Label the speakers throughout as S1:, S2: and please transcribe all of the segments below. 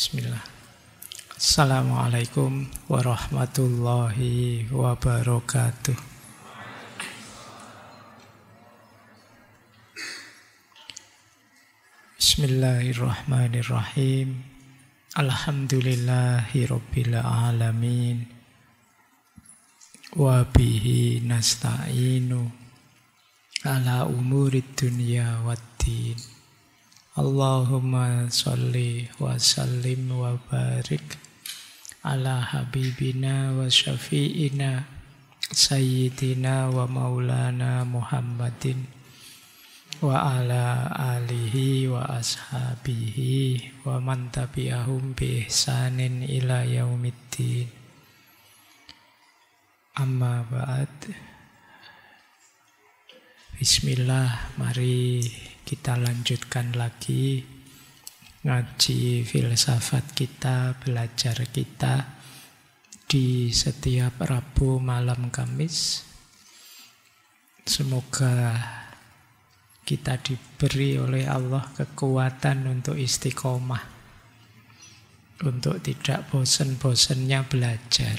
S1: Bismillah. Assalamualaikum warahmatullahi wabarakatuh. Bismillahirrahmanirrahim. Alhamdulillahi rabbil alamin. Wa bihi nasta'inu ala umurid dunya waddin. Allahumma sholli wa sallim wa barik ala habibina wa syafi'ina sayyidina wa maulana Muhammadin wa ala alihi wa ashabihi wa man tabi'ahum bi ihsanin ila yaumiddin. Amma ba'd. Bismillah, mari kita lanjutkan lagi ngaji filsafat kita, belajar kita di setiap Rabu malam Kamis. Semoga kita diberi oleh Allah kekuatan untuk istiqomah, untuk tidak bosan-bosannya belajar.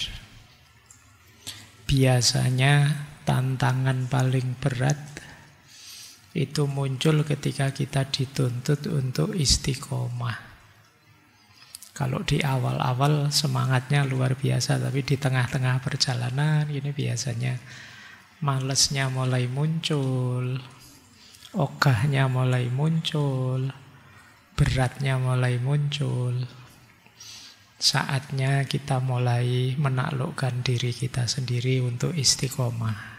S1: Biasanya tantangan paling berat itu muncul ketika kita dituntut untuk istiqomah. Kalau di awal-awal semangatnya luar biasa, tapi di tengah-tengah perjalanan ini biasanya malesnya mulai muncul, ogahnya mulai muncul, beratnya mulai muncul. Saatnya kita mulai menaklukkan diri kita sendiri untuk istiqomah.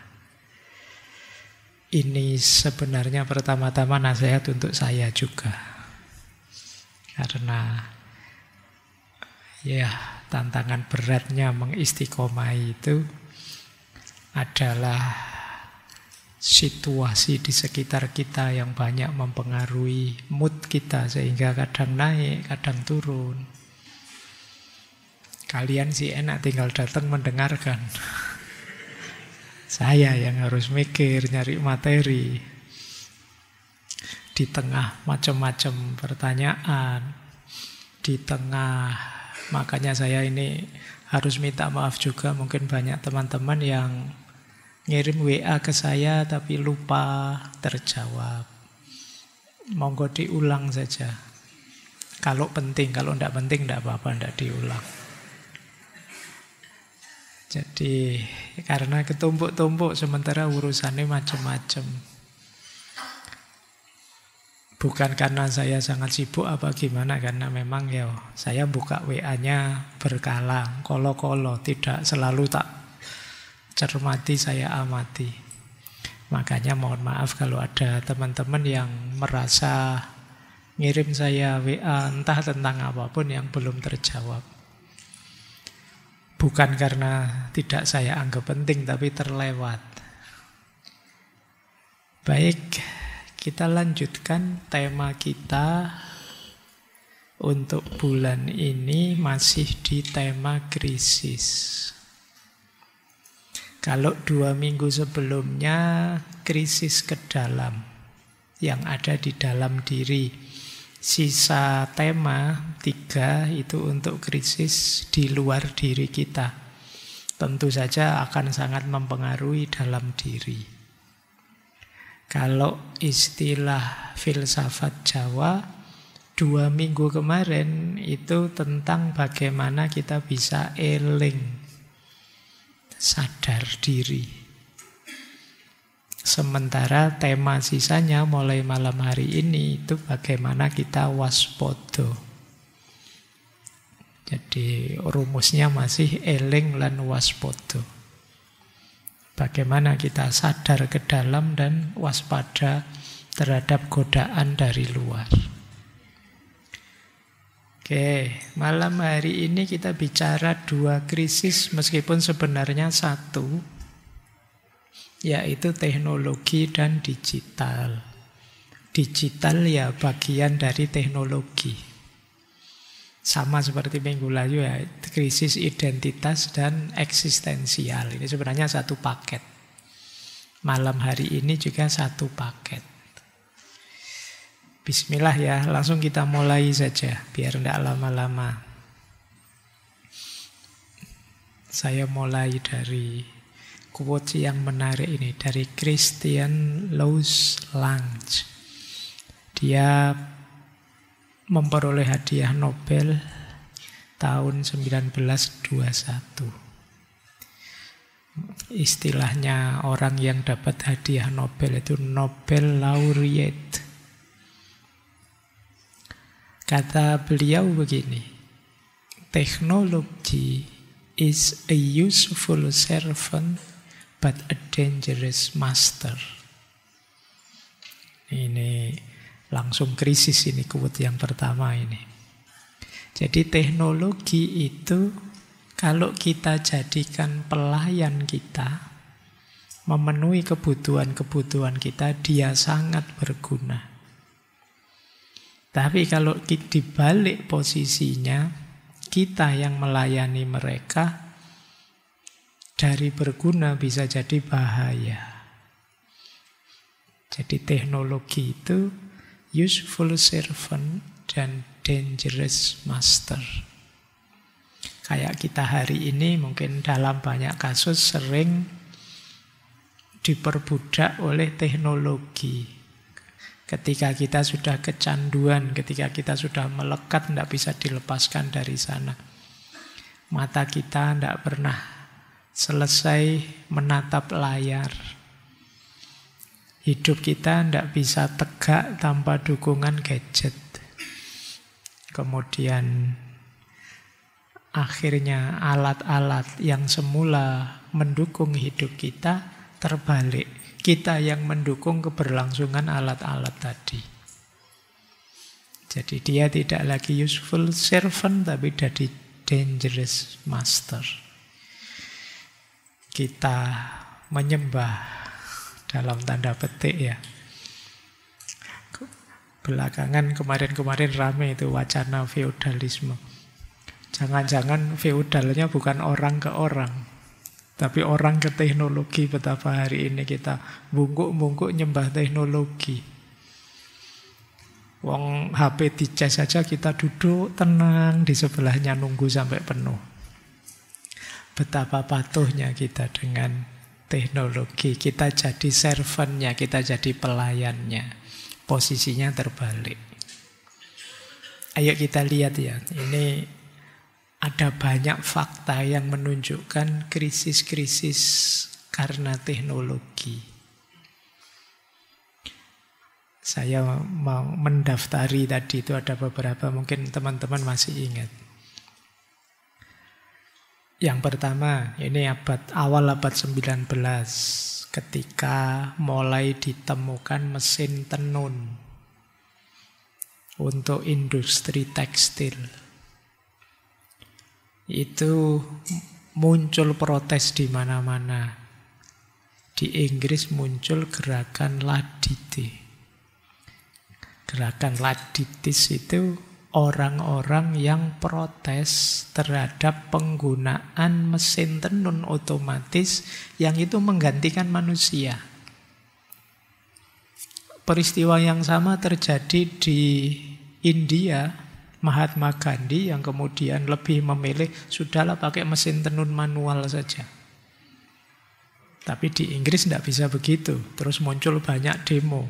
S1: Ini sebenarnya pertama-tama nasihat untuk saya juga. Karena ya tantangan beratnya mengistiqomahi itu adalah situasi di sekitar kita yang banyak mempengaruhi mood kita, sehingga kadang naik, kadang turun. Kalian sih enak tinggal datang mendengarkan. Saya yang harus mikir, nyari materi. Di tengah macam-macam pertanyaan, di tengah, makanya saya ini harus minta maaf juga. Mungkin banyak teman-teman yang ngirim WA ke saya tapi lupa terjawab. Monggo diulang saja. Kalau penting, kalau tidak penting tidak apa-apa, tidak diulang. Jadi karena ketumpuk-tumpuk sementara urusannya macam-macam. Bukan karena saya sangat sibuk apa gimana, karena memang ya saya buka WA-nya berkala, kolo-kolo, tidak selalu tak cermati, saya amati. Makanya mohon maaf kalau ada teman-teman yang merasa ngirim saya WA entah tentang apapun yang belum terjawab. Bukan karena tidak saya anggap penting, tapi terlewat. Baik, kita lanjutkan tema kita untuk bulan ini masih di tema krisis. Kalau 2 minggu sebelumnya krisis ke dalam yang ada di dalam diri. Sisa tema 3 itu untuk krisis di luar diri kita. Tentu saja akan sangat mempengaruhi dalam diri. Kalau istilah filsafat Jawa, 2 minggu kemarin itu tentang bagaimana kita bisa eling, sadar diri. Sementara tema sisanya mulai malam hari ini itu bagaimana kita waspada. Jadi rumusnya masih eling lan waspada. Bagaimana kita sadar ke dalam dan waspada terhadap godaan dari luar. Oke, malam hari ini kita bicara 2 krisis meskipun sebenarnya 1. Yaitu teknologi dan digital. Digital ya bagian dari teknologi. Sama seperti minggu lalu ya, krisis identitas dan eksistensial. Ini sebenarnya satu paket. Malam hari ini juga satu paket. Bismillah ya, langsung kita mulai saja, biar tidak lama-lama. Saya mulai dari quote yang menarik ini, dari Christian Louis Lange. Dia memperoleh hadiah Nobel tahun 1921. Istilahnya orang yang dapat hadiah Nobel itu Nobel laureate. Kata beliau begini, teknologi is a useful servant but a dangerous master. Ini langsung krisis ini quote yang pertama ini. Jadi teknologi itu kalau kita jadikan pelayan kita, memenuhi kebutuhan-kebutuhan kita, dia sangat berguna. Tapi kalau dibalik posisinya, kita yang melayani mereka, dari berguna bisa jadi bahaya. Jadi teknologi itu useful servant dan dangerous master. Kayak kita hari ini mungkin dalam banyak kasus sering diperbudak oleh teknologi. Ketika kita sudah kecanduan, ketika kita sudah melekat, tidak bisa dilepaskan dari sana. Mata kita tidak pernah selesai menatap layar. Hidup kita tidak bisa tegak tanpa dukungan gadget. Kemudian akhirnya alat-alat yang semula mendukung hidup kita terbalik. Kita yang mendukung keberlangsungan alat-alat tadi. Jadi dia tidak lagi useful servant, tapi jadi dangerous master. Kita menyembah dalam tanda petik ya. Belakangan kemarin-kemarin rame itu wacana feodalisme. Jangan-jangan feodalnya bukan orang ke orang, tapi orang ke teknologi. Betapa hari ini kita bungkuk-bungkuk nyembah teknologi. Wong HP dicas saja kita duduk tenang di sebelahnya nunggu sampai penuh. Betapa patuhnya kita dengan teknologi. Kita jadi servantnya, kita jadi pelayannya. Posisinya terbalik. Ayo kita lihat ya, ini ada banyak fakta yang menunjukkan krisis-krisis karena teknologi. Saya mau mendaftari tadi itu ada beberapa, mungkin teman-teman masih ingat. Yang pertama, ini awal abad 19, ketika mulai ditemukan mesin tenun untuk industri tekstil. Itu muncul protes di mana-mana. Di Inggris muncul gerakan Ladite. Gerakan Laditis itu orang-orang yang protes terhadap penggunaan mesin tenun otomatis yang itu menggantikan manusia. Peristiwa yang sama terjadi di India. Mahatma Gandhi yang kemudian lebih memilih sudahlah pakai mesin tenun manual saja. Tapi di Inggris tidak bisa begitu. Terus muncul banyak demo.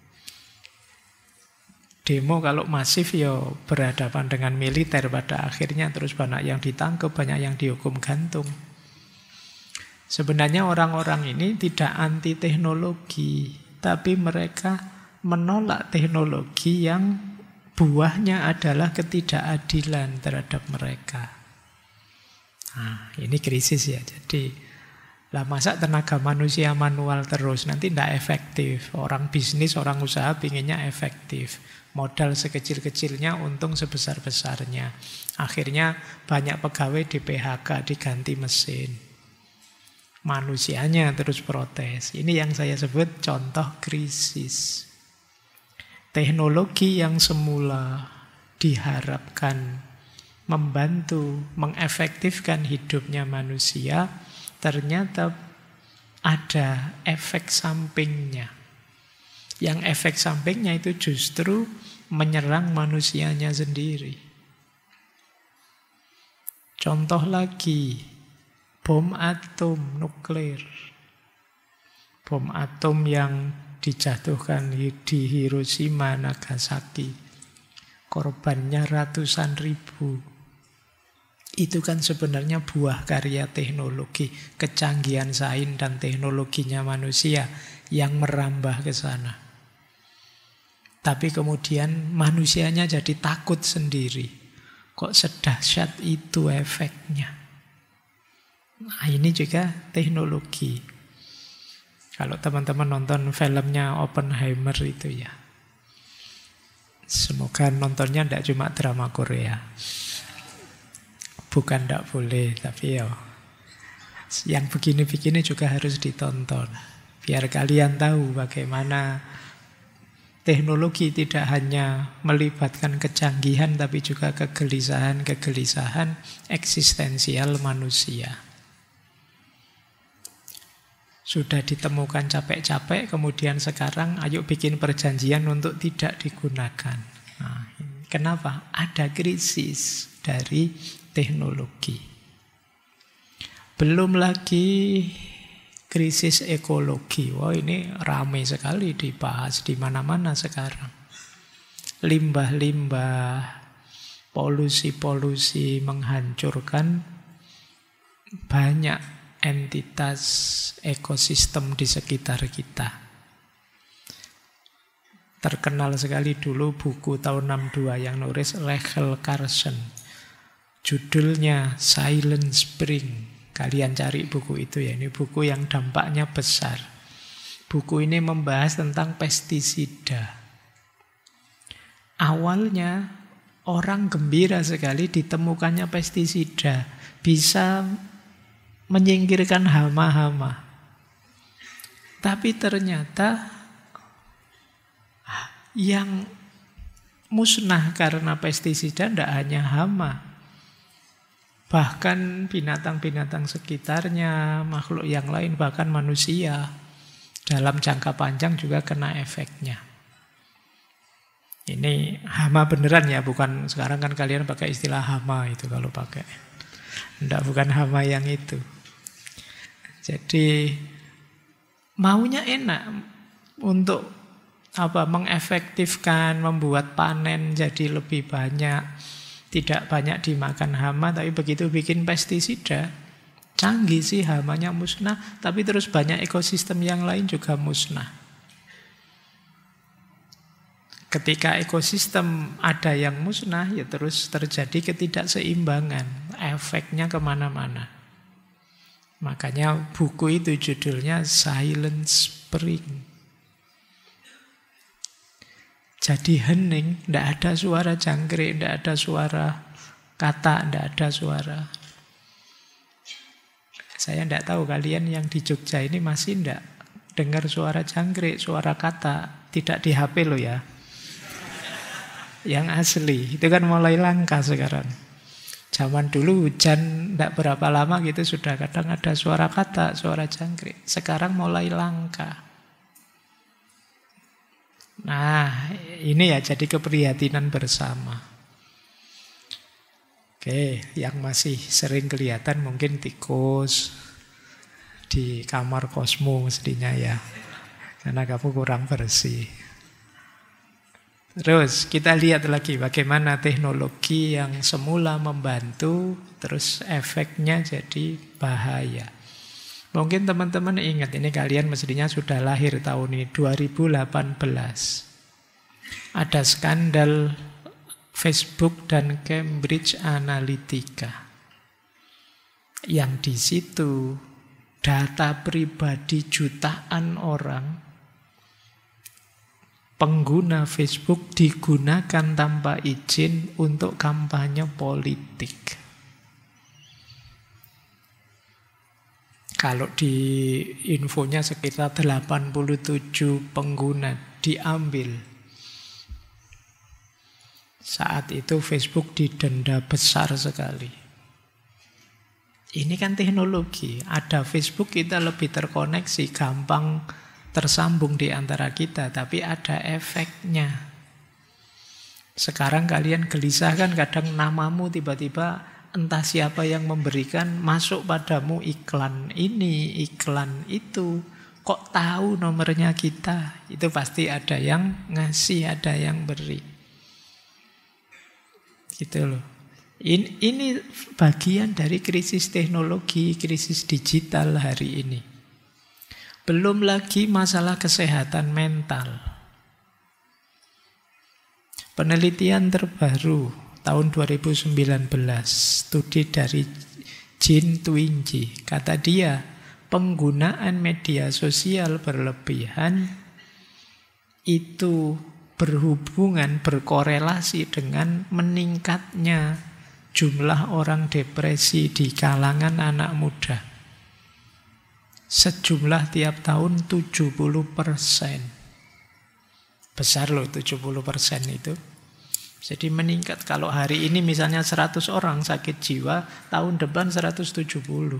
S1: Demo kalau masif ya berhadapan dengan militer pada akhirnya. Terus banyak yang ditangkap, banyak yang dihukum gantung. Sebenarnya orang-orang ini tidak anti teknologi, tapi mereka menolak teknologi yang buahnya adalah ketidakadilan terhadap mereka. Nah, ini krisis ya. Jadi, masa tenaga manusia manual terus, nanti tidak efektif. Orang bisnis, orang usaha pinginnya efektif. Modal sekecil-kecilnya, untung sebesar-besarnya. Akhirnya banyak pegawai di PHK, diganti mesin. Manusianya terus protes. Ini yang saya sebut contoh krisis. Teknologi yang semula diharapkan membantu, mengefektifkan hidupnya manusia, ternyata ada efek sampingnya. Yang efek sampingnya itu justru menyerang manusianya sendiri. Contoh lagi, bom atom nuklir. Bom atom yang dijatuhkan di Hiroshima, Nagasaki. Korbannya ratusan ribu. Itu kan sebenarnya buah karya teknologi, kecanggihan sains dan teknologinya manusia yang merambah ke sana. Tapi kemudian manusianya jadi takut sendiri. Kok sedahsyat itu efeknya? Nah, ini juga teknologi. Kalau teman-teman nonton filmnya Oppenheimer itu ya. Semoga nontonnya tidak cuma drama Korea. Bukan tidak boleh, tapi ya yang begini-begini juga harus ditonton. Biar kalian tahu bagaimana teknologi tidak hanya melibatkan kecanggihan, tapi juga kegelisahan eksistensial manusia. Sudah ditemukan capek-capek, kemudian sekarang ayo bikin perjanjian untuk tidak digunakan. Nah, kenapa? Ada krisis dari teknologi. Belum lagi krisis ekologi. Wah, ini ramai sekali dibahas di mana-mana sekarang. Limbah-limbah, polusi-polusi menghancurkan banyak entitas ekosistem di sekitar kita. Terkenal sekali dulu buku tahun 62 yang nulis Rachel Carson. Judulnya Silent Spring. Kalian cari buku itu ya, ini buku yang dampaknya besar. Buku ini membahas tentang pestisida. Awalnya orang gembira sekali ditemukannya pestisida. Bisa menyingkirkan hama-hama. Tapi ternyata yang musnah karena pestisida tidak hanya hama. Bahkan binatang-binatang sekitarnya, makhluk yang lain, bahkan manusia dalam jangka panjang juga kena efeknya. Ini hama beneran ya, bukan sekarang kan kalian pakai istilah hama itu kalau pakai. Tidak, bukan hama yang itu. Jadi maunya enak untuk mengefektifkan, membuat panen jadi lebih banyak. Tidak banyak dimakan hama, tapi begitu bikin pestisida, canggih sih hamanya musnah, tapi terus banyak ekosistem yang lain juga musnah. Ketika ekosistem ada yang musnah, ya terus terjadi ketidakseimbangan, efeknya kemana-mana. Makanya buku itu judulnya Silent Spring. Jadi hening, tidak ada suara jangkrik, tidak ada suara kata, tidak ada suara. Saya tidak tahu kalian yang di Jogja ini masih tidak dengar suara jangkrik, suara kata. Tidak di HP loh ya. Yang asli, itu kan mulai langka sekarang. Zaman dulu hujan tidak berapa lama gitu sudah kadang ada suara kata, suara jangkrik. Sekarang mulai langka. Nah, ini ya jadi keprihatinan bersama. Oke, yang masih sering kelihatan mungkin tikus di kamar kosmo mestinya ya. Karena kamu kurang bersih. Terus kita lihat lagi bagaimana teknologi yang semula membantu, terus efeknya jadi bahaya. Mungkin teman-teman ingat, ini kalian mestinya sudah lahir tahun ini, 2018. Ada skandal Facebook dan Cambridge Analytica. Yang di situ data pribadi jutaan orang, pengguna Facebook digunakan tanpa izin untuk kampanye politik. Kalau di infonya sekitar 87 pengguna diambil. Saat itu Facebook didenda besar sekali. Ini kan teknologi. Ada Facebook kita lebih terkoneksi, gampang tersambung di antara kita, tapi ada efeknya. Sekarang kalian gelisah kan, kadang namamu tiba-tiba entah siapa yang memberikan, masuk padamu iklan ini, iklan itu. Kok tahu nomornya kita? Itu pasti ada yang ngasih, ada yang beri. Gitu loh. Ini bagian dari krisis teknologi, krisis digital hari ini. Belum lagi masalah kesehatan mental. Penelitian terbaru tahun 2019, studi dari Jean Twenge, kata dia, penggunaan media sosial berlebihan itu berhubungan, berkorelasi dengan meningkatnya jumlah orang depresi di kalangan anak muda. Sejumlah tiap tahun 70%. Besar loh 70% itu. Jadi meningkat. Kalau hari ini misalnya 100 orang sakit jiwa, tahun depan 170.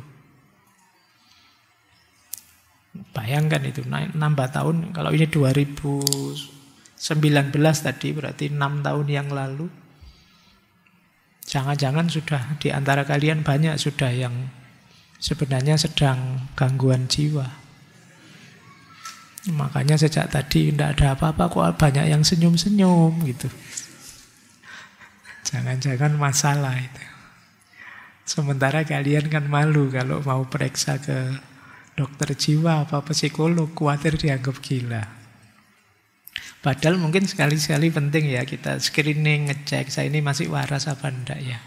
S1: Bayangkan itu, nambah tahun. Kalau ini 2019 tadi, berarti 6 tahun yang lalu. Jangan-jangan sudah di antara kalian banyak sudah yang sebenarnya sedang gangguan jiwa. Makanya sejak tadi tidak ada apa-apa, kok banyak yang senyum-senyum gitu. Jangan-jangan masalah itu. Sementara kalian kan malu kalau mau periksa ke dokter jiwa apa psikolog, khawatir dianggap gila. Padahal mungkin sekali-sekali penting ya kita screening, ngecek saya ini masih waras apa enggak ya.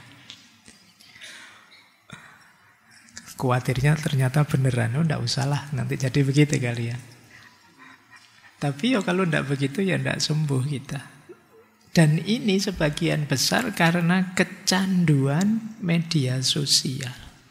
S1: Khawatirnya ternyata beneran, enggak usahlah nanti jadi begitu kalian. Tapi ya kalau tidak begitu ya tidak sembuh kita. Dan ini sebagian besar karena kecanduan media sosial.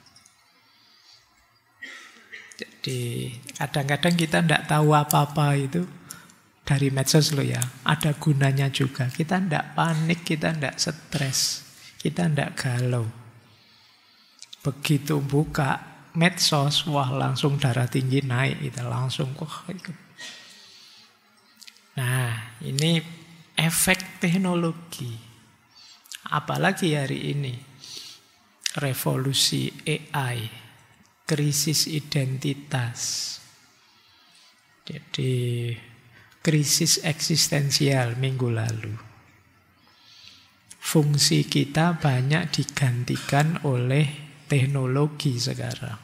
S1: Jadi kadang-kadang kita tidak tahu apa-apa itu dari medsos loh ya. Ada gunanya juga. Kita tidak panik, kita tidak stres, kita tidak galau. Begitu buka medsos, wah langsung darah tinggi naik, itu langsung wah ikut. Nah, ini efek teknologi. Apalagi hari ini, revolusi AI, krisis identitas. Jadi, krisis eksistensial minggu lalu. Fungsi kita banyak digantikan oleh teknologi sekarang.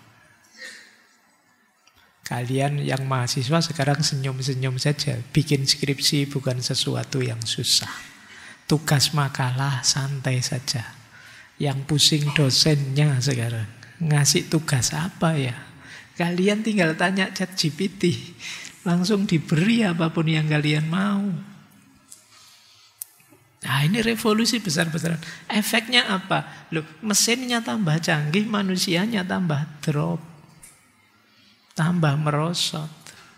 S1: Kalian yang mahasiswa sekarang senyum-senyum saja. Bikin skripsi bukan sesuatu yang susah. Tugas makalah santai saja. Yang pusing dosennya sekarang. Ngasih tugas apa ya? Kalian tinggal tanya ChatGPT. Langsung diberi apapun yang kalian mau. Nah ini revolusi besar-besaran. Efeknya apa? Loh, mesinnya tambah canggih, manusianya tambah drop. Tambah merosot.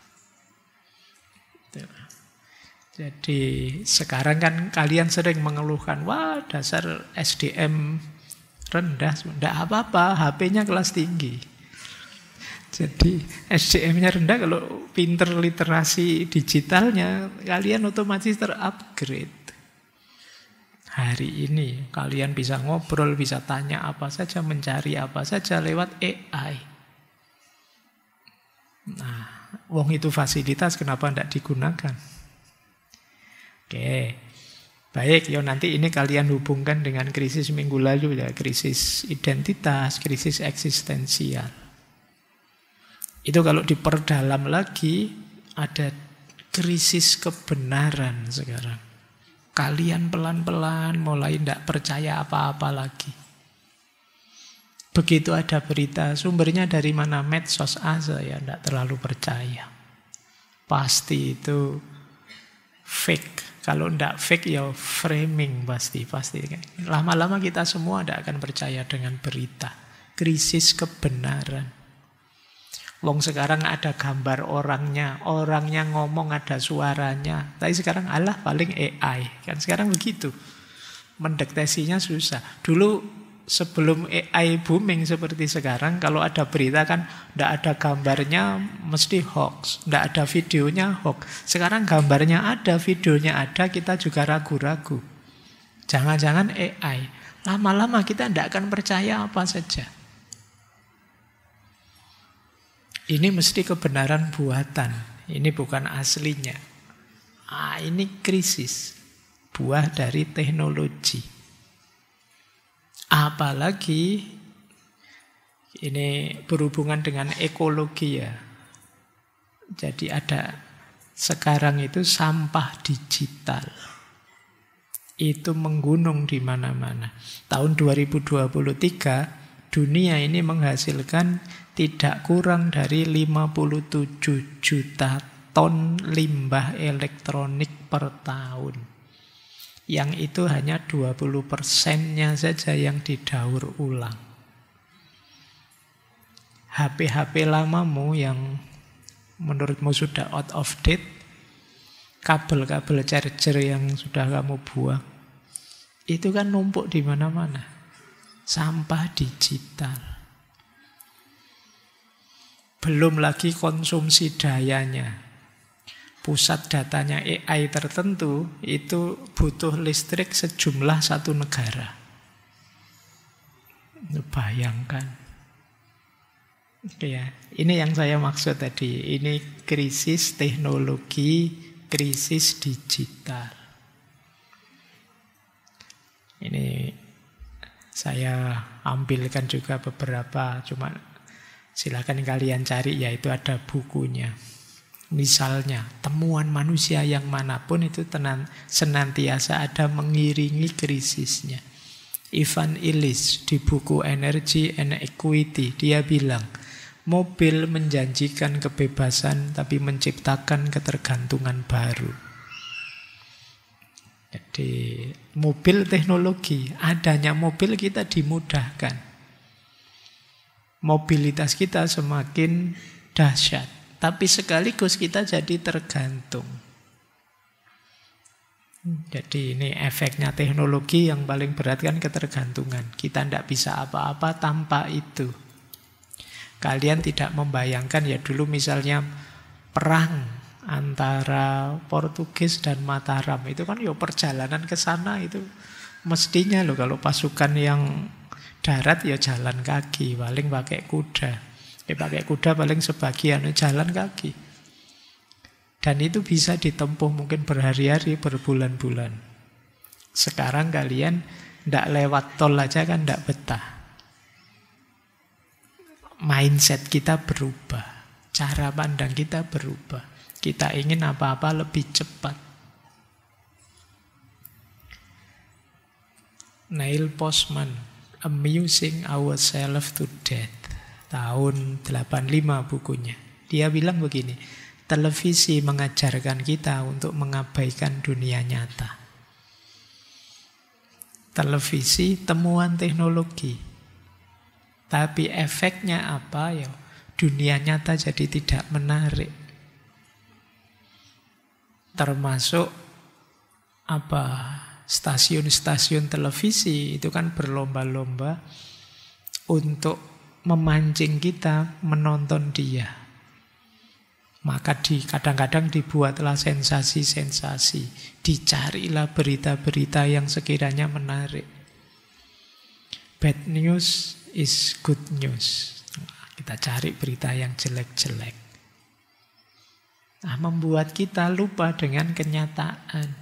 S1: Jadi sekarang kan kalian sering mengeluhkan, wah dasar SDM rendah. Tidak apa-apa, HP-nya kelas tinggi. Jadi SDM-nya rendah, kalau pinter literasi digitalnya, kalian otomatis terupgrade. Hari ini kalian bisa ngobrol, bisa tanya apa saja, mencari apa saja lewat AI. Nah, wong itu fasilitas, kenapa tidak digunakan? Oke, baik, ya nanti ini kalian hubungkan dengan krisis minggu lalu ya, krisis identitas, krisis eksistensial. Itu kalau diperdalam lagi, ada krisis kebenaran sekarang. Kalian pelan-pelan mulai tidak percaya apa-apa lagi. Begitu ada berita, sumbernya dari mana? Medsos aja ya, tidak terlalu percaya. Pasti itu fake. Kalau tidak fake ya framing pasti. Lama-lama kita semua tidak akan percaya dengan berita. Krisis kebenaran. Wong sekarang ada gambar orangnya ngomong ada suaranya. Tapi sekarang paling AI. Kan sekarang begitu. Mendeteksinya susah. Dulu sebelum AI booming seperti sekarang, kalau ada berita kan tidak ada gambarnya mesti hoax, tidak ada videonya hoax. Sekarang gambarnya ada, videonya ada, kita juga ragu-ragu. Jangan-jangan AI. Lama-lama kita tidak akan percaya apa saja. Ini mesti kebenaran buatan. Ini bukan aslinya. Ini krisis. Buah dari teknologi. Apalagi ini berhubungan dengan ekologi ya. Jadi ada sekarang itu sampah digital. Itu menggunung di mana-mana. Tahun 2023 dunia ini menghasilkan tidak kurang dari 57 juta ton limbah elektronik per tahun. Yang itu hanya 20%-nya saja yang didaur ulang. HP-HP lamamu yang menurutmu sudah out of date, kabel-kabel charger yang sudah kamu buang, itu kan numpuk di mana-mana. Sampah digital. Belum lagi konsumsi dayanya. Pusat datanya AI tertentu itu butuh listrik sejumlah satu negara. Bayangkan. Ya, ini yang saya maksud tadi. Ini krisis teknologi, krisis digital. Ini saya ambilkan juga beberapa, cuma silakan kalian cari, yaitu ada bukunya. Misalnya, temuan manusia yang manapun itu senantiasa ada mengiringi krisisnya. Ivan Illich di buku Energy and Equity, dia bilang, mobil menjanjikan kebebasan tapi menciptakan ketergantungan baru. Jadi, mobil teknologi, adanya mobil kita dimudahkan. Mobilitas kita semakin dahsyat. Tapi sekaligus kita jadi tergantung. Jadi ini efeknya teknologi yang paling berat kan ketergantungan. Kita tidak bisa apa-apa tanpa itu. Kalian tidak membayangkan ya dulu misalnya perang antara Portugis dan Mataram. Itu kan ya perjalanan ke sana itu mestinya loh kalau pasukan yang darat ya jalan kaki, paling pakai kuda. Pakai kuda paling sebagian jalan kaki. Dan itu bisa ditempuh mungkin berhari-hari, berbulan-bulan. Sekarang kalian tidak lewat tol aja kan tidak betah. Mindset kita berubah. Cara pandang kita berubah. Kita ingin apa-apa lebih cepat. Neil Postman, Amusing Ourselves to Death. Tahun 85 bukunya. Dia bilang begini, televisi mengajarkan kita untuk mengabaikan dunia nyata. Televisi temuan teknologi. Tapi efeknya apa ya? Dunia nyata jadi tidak menarik. Termasuk apa? Stasiun-stasiun televisi itu kan berlomba-lomba untuk memancing kita menonton dia. Maka kadang-kadang dibuatlah sensasi-sensasi. Dicarilah berita-berita yang sekiranya menarik. Bad news is good news. Kita cari berita yang jelek-jelek. Membuat kita lupa dengan kenyataan.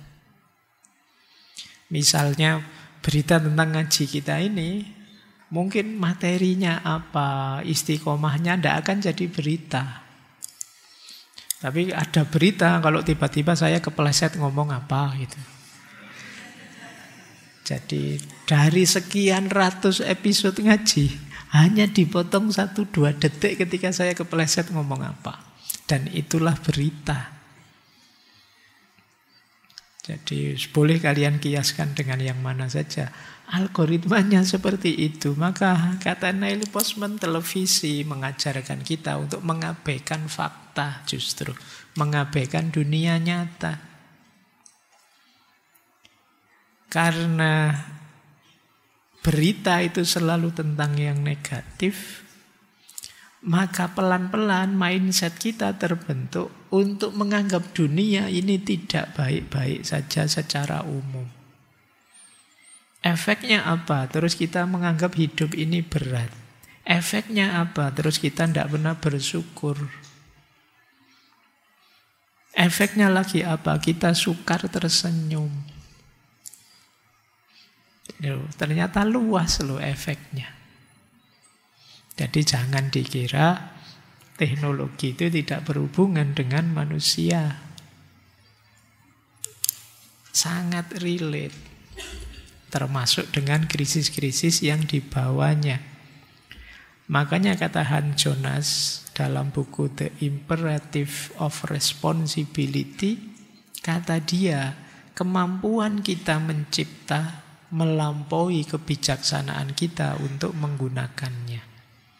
S1: Misalnya berita tentang ngaji kita ini, mungkin materinya apa, istiqomahnya tidak akan jadi berita. Tapi ada berita kalau tiba-tiba saya kepleset ngomong apa gitu. Jadi dari sekian ratus episode ngaji, hanya dipotong 1-2 detik ketika saya kepleset ngomong apa. Dan itulah berita. Jadi boleh kalian kiaskan dengan yang mana saja. Algoritmanya seperti itu. Maka kata Neil Postman, televisi mengajarkan kita untuk mengabaikan fakta justru. Mengabaikan dunia nyata. Karena berita itu selalu tentang yang negatif, maka pelan-pelan mindset kita terbentuk untuk menganggap dunia ini tidak baik-baik saja secara umum. Efeknya apa? Terus kita menganggap hidup ini berat. Efeknya apa? Terus kita tidak pernah bersyukur. Efeknya lagi apa? Kita sukar tersenyum. Ternyata luas loh efeknya. Jadi jangan dikira teknologi itu tidak berhubungan dengan manusia. Sangat relate. Termasuk dengan krisis-krisis yang dibawanya. Makanya kata Hans Jonas dalam buku The Imperative of Responsibility, kata dia, kemampuan kita mencipta melampaui kebijaksanaan kita untuk menggunakannya.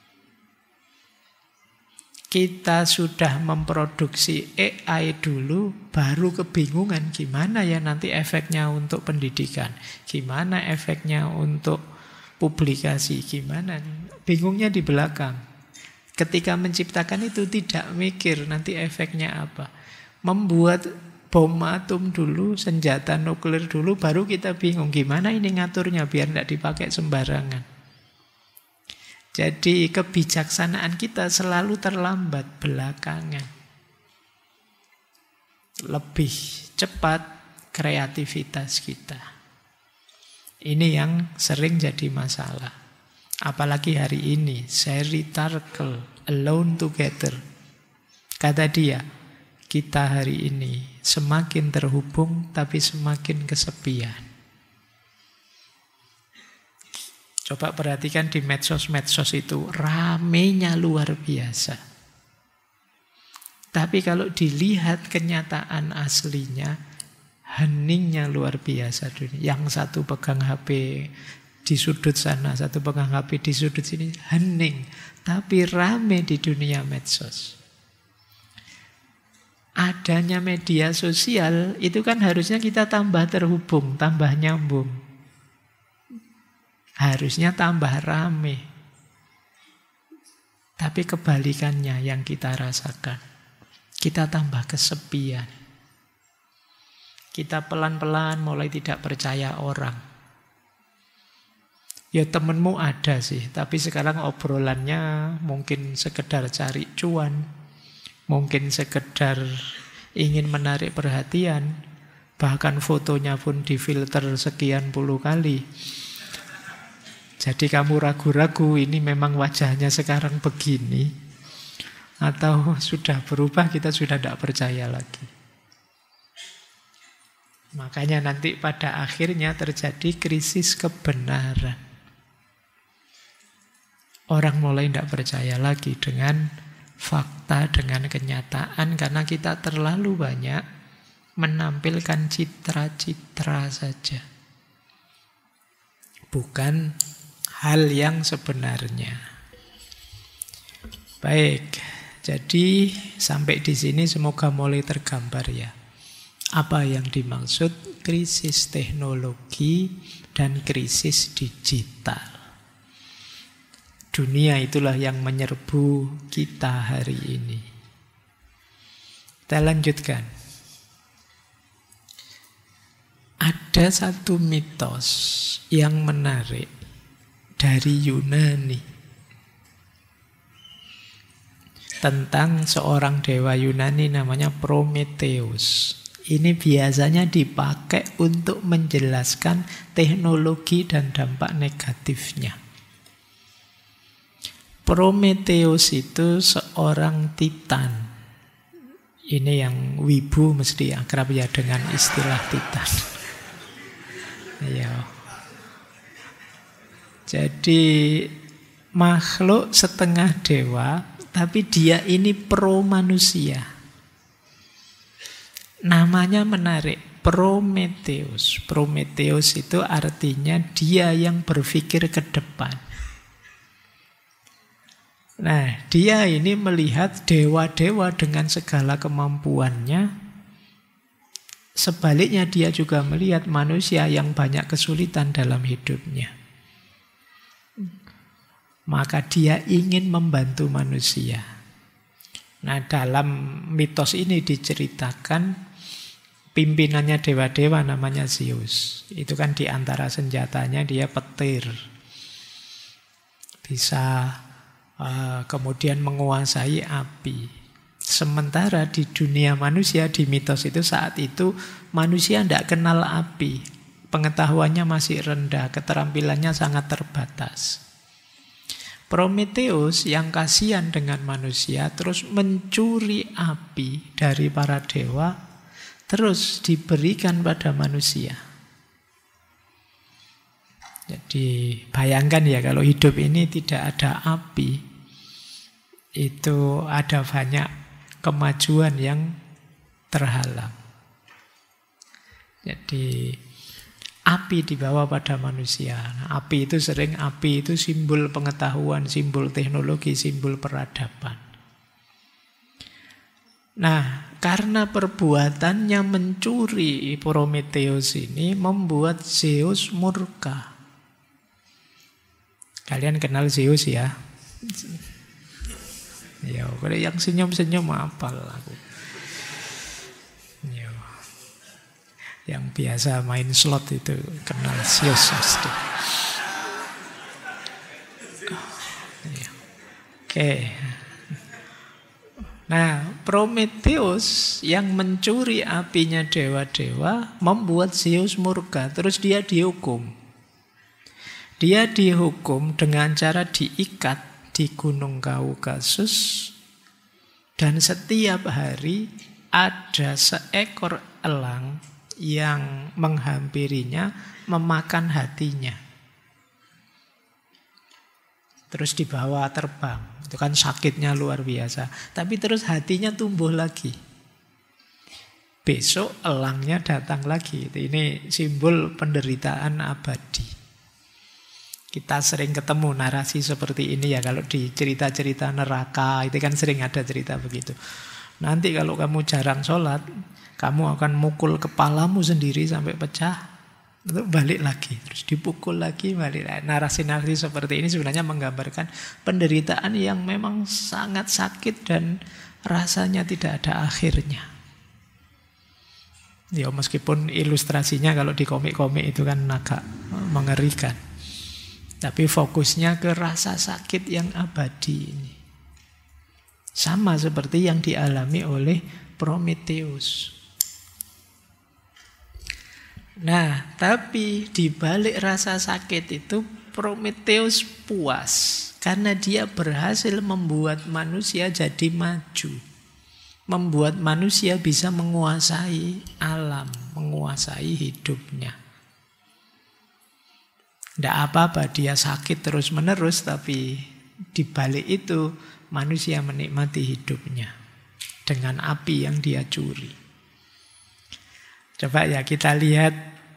S1: Kita sudah memproduksi AI dulu, baru kebingungan gimana ya nanti efeknya untuk pendidikan, gimana efeknya untuk publikasi, gimana. Bingungnya di belakang. Ketika menciptakan itu tidak mikir nanti efeknya apa. Membuat bom atom dulu, senjata nuklir dulu, baru kita bingung gimana ini ngaturnya biar tidak dipakai sembarangan. Jadi kebijaksanaan kita selalu terlambat belakangan. Lebih cepat kreativitas kita. Ini yang sering jadi masalah. Apalagi hari ini, Sherry Turkle, Alone Together. Kata dia, kita hari ini semakin terhubung tapi semakin kesepian. Coba perhatikan di medsos-medsos itu, ramenya luar biasa. Tapi kalau dilihat kenyataan aslinya, heningnya luar biasa dunia. Yang satu pegang HP di sudut sana, satu pegang HP di sudut sini, hening. Tapi rame di dunia medsos. Adanya media sosial, itu kan harusnya kita tambah terhubung, tambah nyambung. Harusnya tambah rame. Tapi kebalikannya yang kita rasakan. Kita tambah kesepian. Kita pelan-pelan mulai tidak percaya orang. Ya temenmu ada sih, tapi sekarang obrolannya mungkin sekedar cari cuan. Mungkin sekedar ingin menarik perhatian. Bahkan fotonya pun difilter sekian puluh kali. Jadi kamu ragu-ragu ini memang wajahnya sekarang begini atau sudah berubah, kita sudah tidak percaya lagi. Makanya nanti pada akhirnya terjadi krisis kebenaran. Orang mulai tidak percaya lagi dengan fakta, dengan kenyataan karena kita terlalu banyak menampilkan citra-citra saja. Bukan hal yang sebenarnya. Baik, jadi sampai di sini semoga mulai tergambar ya. Apa yang dimaksud krisis teknologi dan krisis digital. Dunia itulah yang menyerbu kita hari ini. Kita lanjutkan. Ada satu mitos yang menarik dari Yunani tentang seorang dewa Yunani namanya Prometheus. Ini biasanya dipakai untuk menjelaskan teknologi dan dampak negatifnya. Prometheus itu seorang titan. Ini yang wibu mesti akrab ya dengan istilah titan. Ya. Jadi makhluk setengah dewa, tapi dia ini pro manusia. Namanya menarik, Prometheus. Prometheus itu artinya dia yang berpikir ke depan. Nah, dia ini melihat dewa-dewa dengan segala kemampuannya. Sebaliknya dia juga melihat manusia yang banyak kesulitan dalam hidupnya. Maka dia ingin membantu manusia. Nah, dalam mitos ini diceritakan pimpinannya dewa-dewa namanya Zeus. Itu kan di antara senjatanya dia petir. Bisa kemudian menguasai api. Sementara di dunia manusia, di mitos itu saat itu manusia tidak kenal api. Pengetahuannya masih rendah, keterampilannya sangat terbatas. Prometheus yang kasihan dengan manusia terus mencuri api dari para dewa, terus diberikan pada manusia. Jadi bayangkan ya, kalau hidup ini tidak ada api, itu ada banyak kemajuan yang terhalang. Jadi api dibawa pada manusia. Nah, api itu simbol pengetahuan, simbol teknologi, simbol peradaban. Nah, karena perbuatannya mencuri Prometheus ini membuat Zeus murka. Kalian kenal Zeus ya? Ya, kalau yang senyum-senyum apal aku. Ya. Yang biasa main slot itu kenal Zeus pasti. Ya. Oke. Nah, Prometheus yang mencuri apinya dewa-dewa membuat Zeus murka. Terus dia dihukum. Dia dihukum dengan cara diikat di Gunung Kaukasus, dan setiap hari ada seekor elang yang menghampirinya, memakan hatinya. Terus dibawa terbang. Itu kan sakitnya luar biasa. Tapi terus hatinya tumbuh lagi. Besok elangnya datang lagi. Ini simbol penderitaan abadi. Kita sering ketemu narasi seperti ini ya. Kalau di cerita-cerita neraka itu kan sering ada cerita begitu. Nanti kalau kamu jarang sholat, kamu akan mukul kepalamu sendiri sampai pecah, lalu balik lagi, terus dipukul lagi, balik lagi. Narasi-narasi seperti ini sebenarnya menggambarkan penderitaan yang memang sangat sakit dan rasanya tidak ada akhirnya. Ya meskipun ilustrasinya kalau di komik-komik itu kan agak mengerikan. Tapi fokusnya ke rasa sakit yang abadi ini. Sama seperti yang dialami oleh Prometheus. Nah, tapi di balik rasa sakit itu Prometheus puas karena dia berhasil membuat manusia jadi maju. Membuat manusia bisa menguasai alam, menguasai hidupnya. Tidak apa-apa dia sakit terus-menerus, tapi di balik itu manusia menikmati hidupnya dengan api yang dia curi. Coba ya kita lihat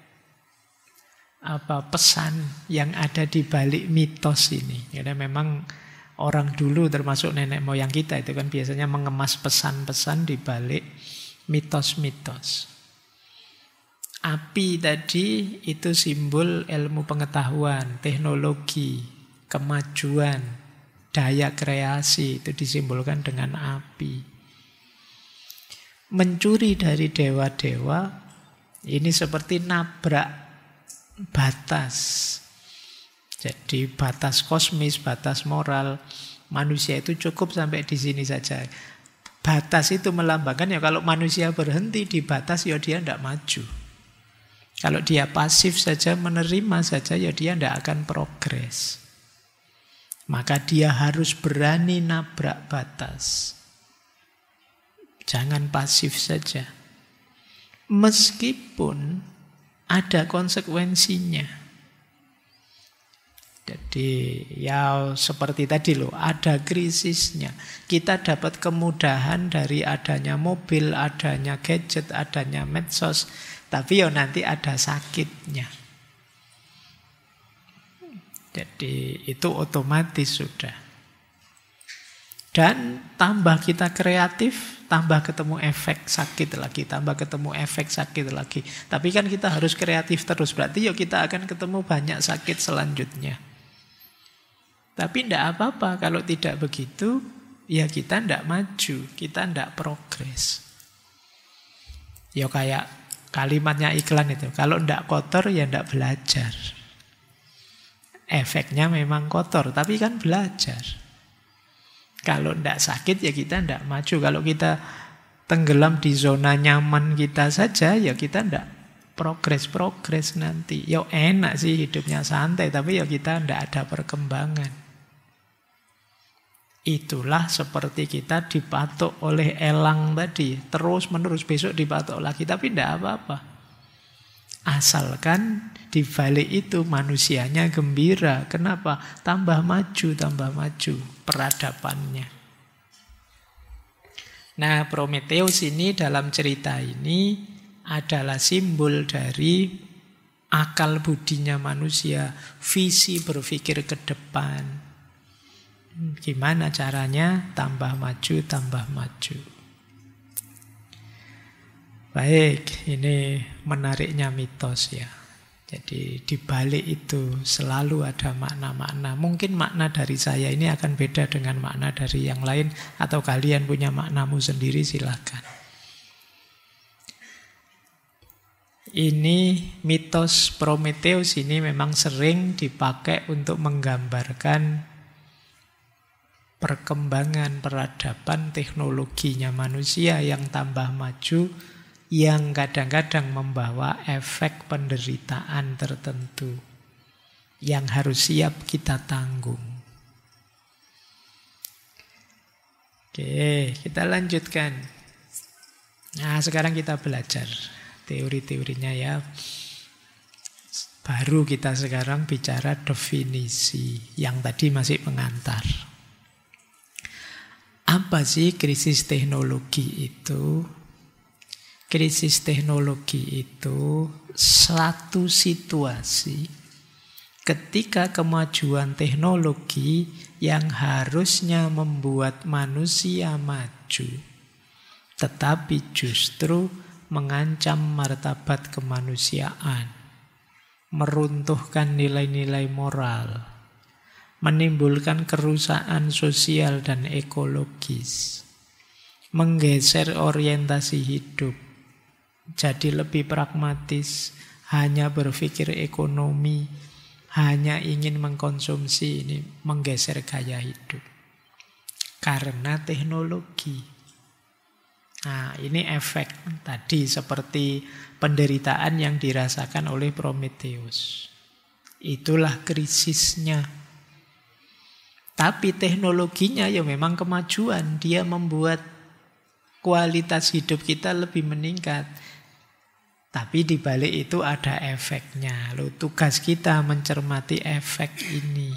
S1: apa pesan yang ada di balik mitos ini. Karena memang orang dulu termasuk nenek moyang kita itu kan biasanya mengemas pesan-pesan di balik mitos-mitos. Api tadi itu simbol ilmu pengetahuan, teknologi, kemajuan, daya kreasi itu disimbolkan dengan api. Mencuri dari dewa-dewa ini seperti nabrak batas. Jadi batas kosmis, batas moral, manusia itu cukup sampai di sini saja. Batas itu melambangkan ya kalau manusia berhenti di batas ya dia tidak maju. Kalau dia pasif saja, menerima saja, ya dia tidak akan progres. Maka dia harus berani nabrak batas. Jangan pasif saja. Meskipun ada konsekuensinya. Jadi ya seperti tadi loh, ada krisisnya. Kita dapat kemudahan dari adanya mobil, adanya gadget, adanya medsos. Tapi ya nanti ada sakitnya. Jadi itu otomatis sudah. Dan tambah kita kreatif, tambah ketemu efek sakit lagi, tambah ketemu efek sakit lagi. Tapi kan kita harus kreatif terus, berarti ya kita akan ketemu banyak sakit selanjutnya. Tapi tidak apa-apa, kalau tidak begitu, ya kita tidak maju, kita tidak progres. Ya kayak kalimatnya iklan itu, kalau tidak kotor ya tidak belajar. Efeknya memang kotor, tapi kan belajar. Kalau tidak sakit ya kita tidak maju. Kalau kita tenggelam di zona nyaman kita saja, ya kita tidak progres nanti. Ya enak sih hidupnya santai, tapi ya kita tidak ada perkembangan. Itulah seperti kita dipatok oleh elang tadi. Terus menerus, besok dipatok lagi. Tapi tidak apa-apa. Asalkan di balik itu manusianya gembira. Kenapa? Tambah maju peradabannya. Nah, Prometheus ini dalam cerita ini adalah simbol dari akal budinya manusia, visi berpikir ke depan. Gimana caranya? Tambah maju. Baik, ini menariknya mitos ya. Jadi di balik itu selalu ada makna-makna. Mungkin makna dari saya ini akan beda dengan makna dari yang lain, atau kalian punya maknamu sendiri, silakan. Ini mitos Prometheus ini memang sering dipakai untuk menggambarkan perkembangan peradaban teknologinya manusia yang tambah maju, yang kadang-kadang membawa efek penderitaan tertentu yang harus siap kita tanggung. Oke, kita lanjutkan. Nah, sekarang kita belajar teori-teorinya ya. Baru kita sekarang bicara definisi, yang tadi masih pengantar. Apa sih krisis teknologi itu? Krisis teknologi itu suatu situasi ketika kemajuan teknologi yang harusnya membuat manusia maju, tetapi justru mengancam martabat kemanusiaan, meruntuhkan nilai-nilai moral, menimbulkan kerusakan sosial dan ekologis, menggeser orientasi hidup, jadi lebih pragmatis, hanya berpikir ekonomi, hanya ingin mengkonsumsi, ini menggeser gaya hidup. Karena teknologi. Nah, ini efek tadi seperti penderitaan yang dirasakan oleh Prometheus. Itulah krisisnya. Tapi teknologinya ya memang kemajuan. Dia membuat kualitas hidup kita lebih meningkat. Tapi di balik itu ada efeknya. Loh, tugas kita mencermati efek ini.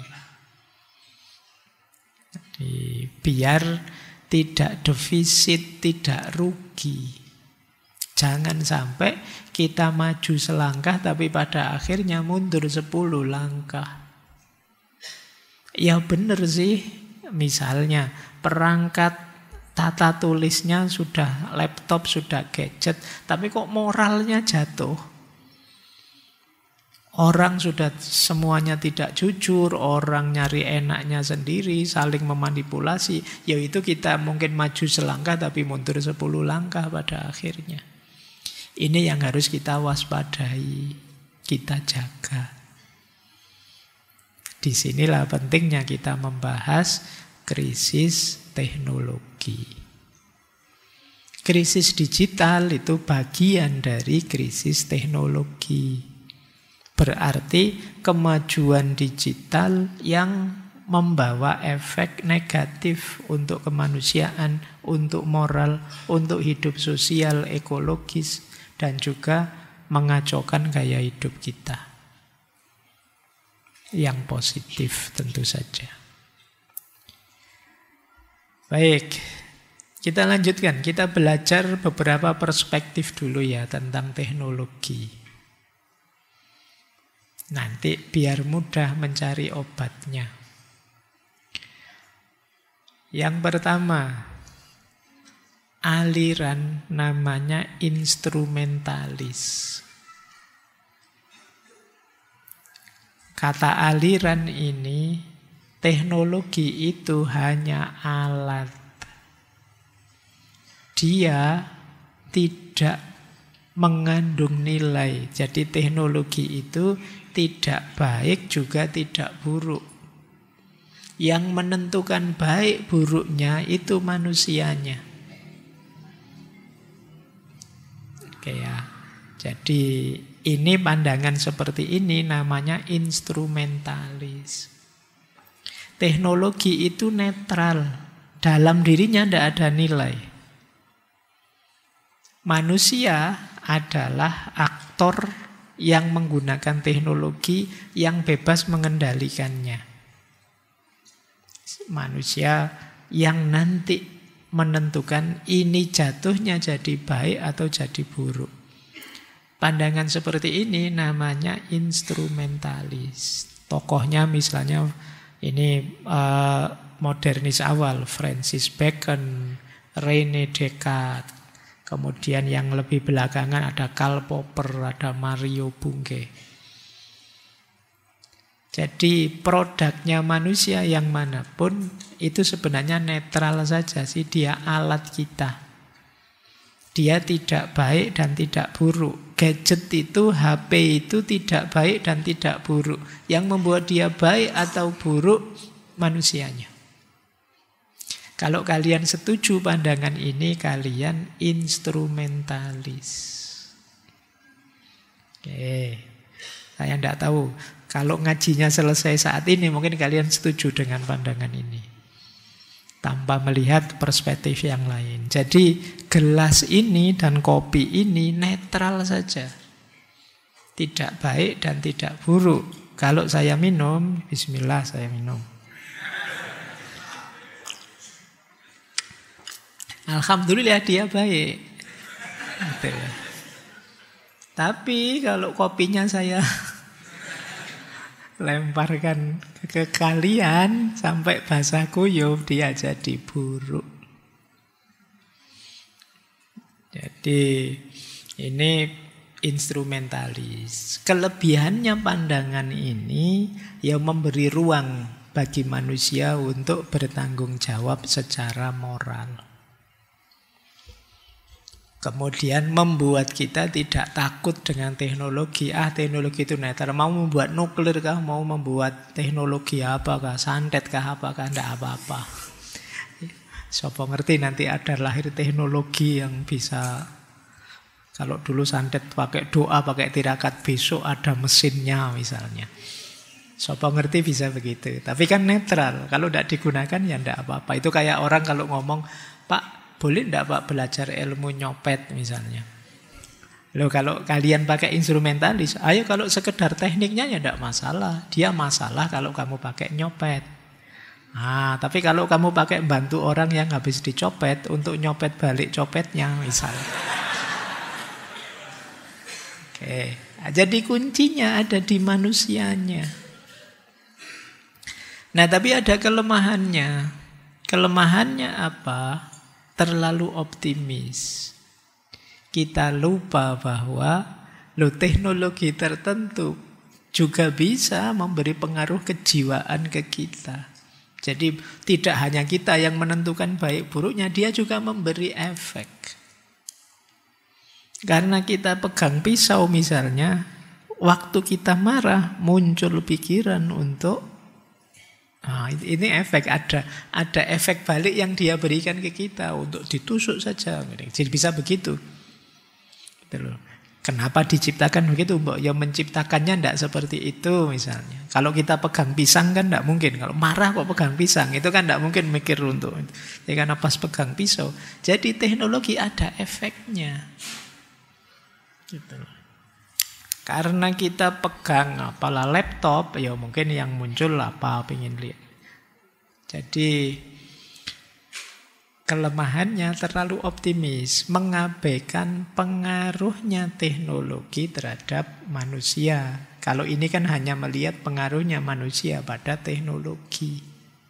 S1: Jadi, biar tidak defisit, tidak rugi. Jangan sampai kita maju selangkah tapi pada akhirnya mundur 10 langkah. Ya benar sih, misalnya perangkat tata tulisnya sudah laptop, sudah gadget, tapi kok moralnya jatuh. Orang sudah semuanya tidak jujur, orang nyari enaknya sendiri, saling memanipulasi. Yaitu kita mungkin maju selangkah tapi mundur 10 langkah pada akhirnya. Ini yang harus kita waspadai, kita jaga. Disinilah pentingnya kita membahas krisis teknologi. Krisis digital itu bagian dari krisis teknologi. Berarti kemajuan digital yang membawa efek negatif untuk kemanusiaan, untuk moral, untuk hidup sosial, ekologis, dan juga mengacaukan gaya hidup kita. Yang positif tentu saja. Baik, kita lanjutkan. Kita belajar beberapa perspektif dulu ya tentang teknologi. Nanti biar mudah mencari obatnya. Yang pertama, aliran namanya instrumentalis. Kata aliran ini Teknologi itu hanya alat. Dia tidak mengandung nilai. Jadi teknologi itu tidak baik juga tidak buruk. Yang menentukan baik buruknya itu manusianya. Oke ya. Jadi ini pandangan seperti ini namanya instrumentalis. Teknologi itu netral. Dalam dirinya tidak ada nilai. Manusia adalah aktor yang menggunakan teknologi yang bebas mengendalikannya. Manusia yang nanti menentukan ini jatuhnya jadi baik atau jadi buruk. Pandangan seperti ini namanya instrumentalis. Tokohnya misalnya ini modernis awal, Francis Bacon, René Descartes. Kemudian yang lebih belakangan ada Karl Popper, ada Mario Bunge. Jadi produknya manusia yang manapun itu sebenarnya netral saja sih, dia alat kita. Dia tidak baik dan tidak buruk. Gadget itu, HP itu tidak baik dan tidak buruk. Yang membuat dia baik atau buruk manusianya. Kalau kalian setuju pandangan ini, kalian instrumentalis. Oke, saya tidak tahu. Kalau ngajinya selesai saat ini, mungkin kalian setuju dengan pandangan ini. Tanpa melihat perspektif yang lain. Jadi gelas ini dan kopi ini netral saja. Tidak baik dan tidak buruk. Kalau saya minum, bismillah saya minum. Alhamdulillah dia baik. Gitu ya. Tapi kalau kopinya saya lemparkan ke kalian sampai basah kuyup, dia jadi buruk. Jadi ini instrumentalis. Kelebihannya pandangan ini ya memberi ruang bagi manusia untuk bertanggung jawab secara moral. Kemudian membuat kita tidak takut dengan teknologi. Teknologi itu netral. Mau membuat nuklir kah? Mau membuat teknologi apakah? Santet kah? Apakah? Tidak apa-apa. Siapa ngerti nanti ada lahir teknologi yang bisa. Kalau dulu santet pakai doa, pakai tirakat, besok ada mesinnya misalnya. Siapa ngerti bisa begitu. Tapi kan netral. Kalau tidak digunakan ya tidak apa-apa. Itu kayak orang kalau ngomong, Pak, boleh tidak Pak belajar ilmu nyopet misalnya. Loh kalau kalian pakai instrumentalis, ayo kalau sekedar tekniknya ya tidak masalah. Dia masalah kalau kamu pakai nyopet. Tapi kalau kamu pakai bantu orang yang habis dicopet untuk nyopet balik copetnya misalnya. Oke, jadi kuncinya ada di manusianya. Nah tapi ada kelemahannya. Kelemahannya apa? Terlalu optimis. Kita lupa bahwa teknologi tertentu juga bisa memberi pengaruh kejiwaan ke kita. Jadi tidak hanya kita yang menentukan baik buruknya, dia juga memberi efek. Karena kita pegang pisau misalnya, waktu kita marah muncul pikiran untuk ini efek, ada efek balik yang dia berikan ke kita untuk ditusuk saja. Jadi bisa begitu. Gitu loh. Kenapa diciptakan begitu? Mbak? Ya menciptakannya tidak seperti itu misalnya. Kalau kita pegang pisang kan tidak mungkin. Kalau marah kok pegang pisang, itu kan tidak mungkin mikir untuk itu. Ya karena pas pegang pisau. Jadi teknologi ada efeknya. Gitu loh. Karena kita pegang apalah laptop, ya mungkin yang muncul apa pengen lihat. Jadi kelemahannya terlalu optimis, mengabaikan pengaruhnya teknologi terhadap manusia. Kalau ini kan hanya melihat pengaruhnya manusia pada teknologi.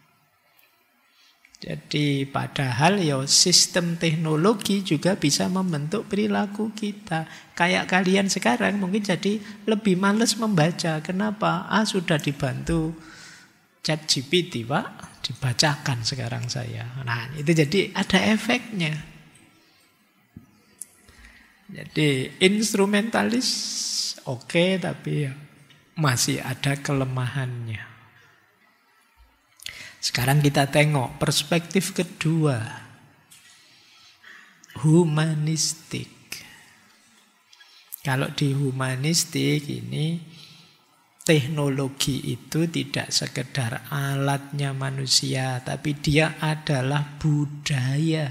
S1: Jadi padahal ya sistem teknologi juga bisa membentuk perilaku kita. Kayak kalian sekarang mungkin jadi lebih malas membaca. Kenapa? Sudah dibantu ChatGPT, Pak, dibacakan sekarang saya. Nah, itu jadi ada efeknya. Jadi instrumentalis oke, tapi masih ada kelemahannya. Sekarang kita tengok perspektif kedua. Humanistik. Kalau di humanistik ini teknologi itu tidak sekedar alatnya manusia, tapi dia adalah budaya.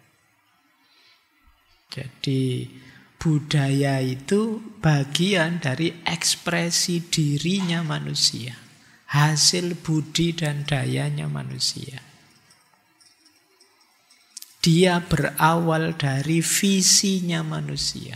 S1: Jadi budaya itu bagian dari ekspresi dirinya manusia, hasil budi dan dayanya manusia. Dia berawal dari visinya manusia.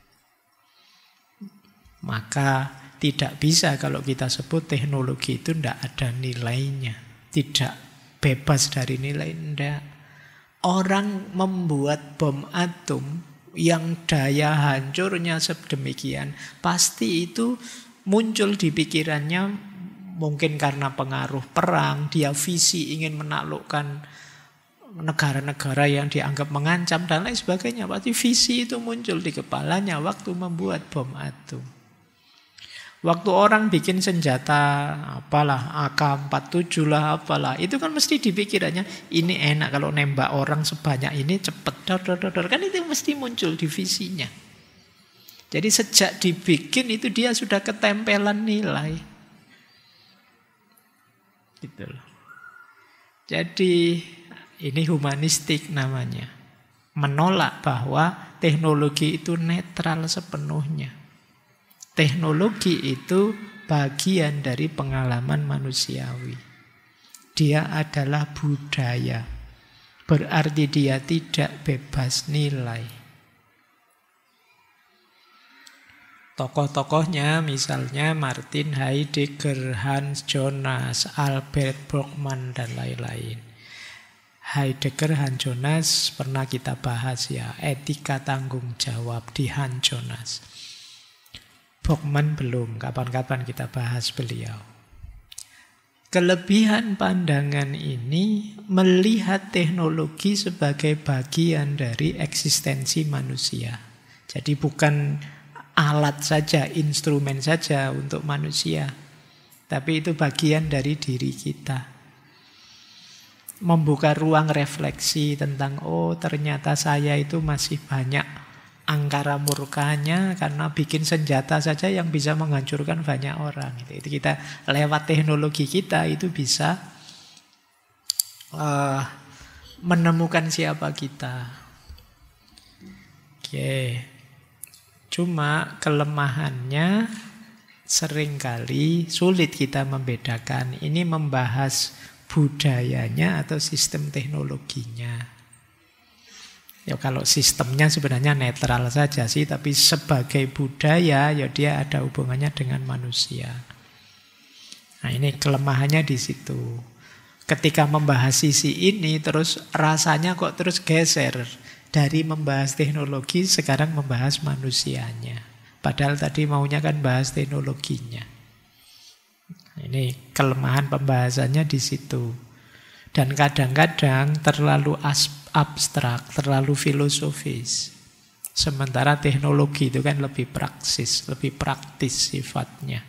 S1: Maka tidak bisa kalau kita sebut teknologi itu tidak ada nilainya. Tidak bebas dari nilai. Tidak. Orang membuat bom atom yang daya hancurnya sedemikian, pasti itu muncul di pikirannya mungkin karena pengaruh perang. Dia visi ingin menaklukkan negara-negara yang dianggap mengancam dan lain sebagainya. Pasti visi itu muncul di kepalanya waktu membuat bom atom. Waktu orang bikin senjata, apalah, AK-47 lah, apalah, itu kan mesti dipikirannya, ini enak kalau nembak orang sebanyak ini, cepet, kan itu mesti muncul di visinya. Jadi sejak dibikin itu dia sudah ketempelan nilai. Gitu loh. Jadi ini humanistik namanya. Menolak bahwa teknologi itu netral sepenuhnya. Teknologi itu bagian dari pengalaman manusiawi. Dia adalah budaya. Berarti dia tidak bebas nilai. Tokoh-tokohnya misalnya Martin Heidegger, Hans Jonas, Albert Brockman, dan lain-lain. Heidegger, Hans Jonas pernah kita bahas ya. Etika tanggung jawab di Hans Jonas. Brockman belum, kapan-kapan kita bahas beliau. Kelebihan pandangan ini melihat teknologi sebagai bagian dari eksistensi manusia. Jadi bukan alat saja, instrumen saja untuk manusia. Tapi itu bagian dari diri kita. Membuka ruang refleksi tentang, oh ternyata saya itu masih banyak angkara murkanya karena bikin senjata saja yang bisa menghancurkan banyak orang. Itu kita lewat teknologi kita itu bisa menemukan siapa kita. Oke. Cuma kelemahannya seringkali sulit kita membedakan. Ini membahas budayanya atau sistem teknologinya. Ya kalau sistemnya sebenarnya netral saja sih, tapi sebagai budaya ya dia ada hubungannya dengan manusia. Nah ini kelemahannya di situ. Ketika membahas sisi ini terus rasanya kok terus geser. Dari membahas teknologi sekarang membahas manusianya. Padahal tadi maunya kan bahas teknologinya. Nah, ini kelemahan pembahasannya di situ. Dan kadang-kadang terlalu abstrak, terlalu filosofis. Sementara teknologi itu kan lebih praktis sifatnya.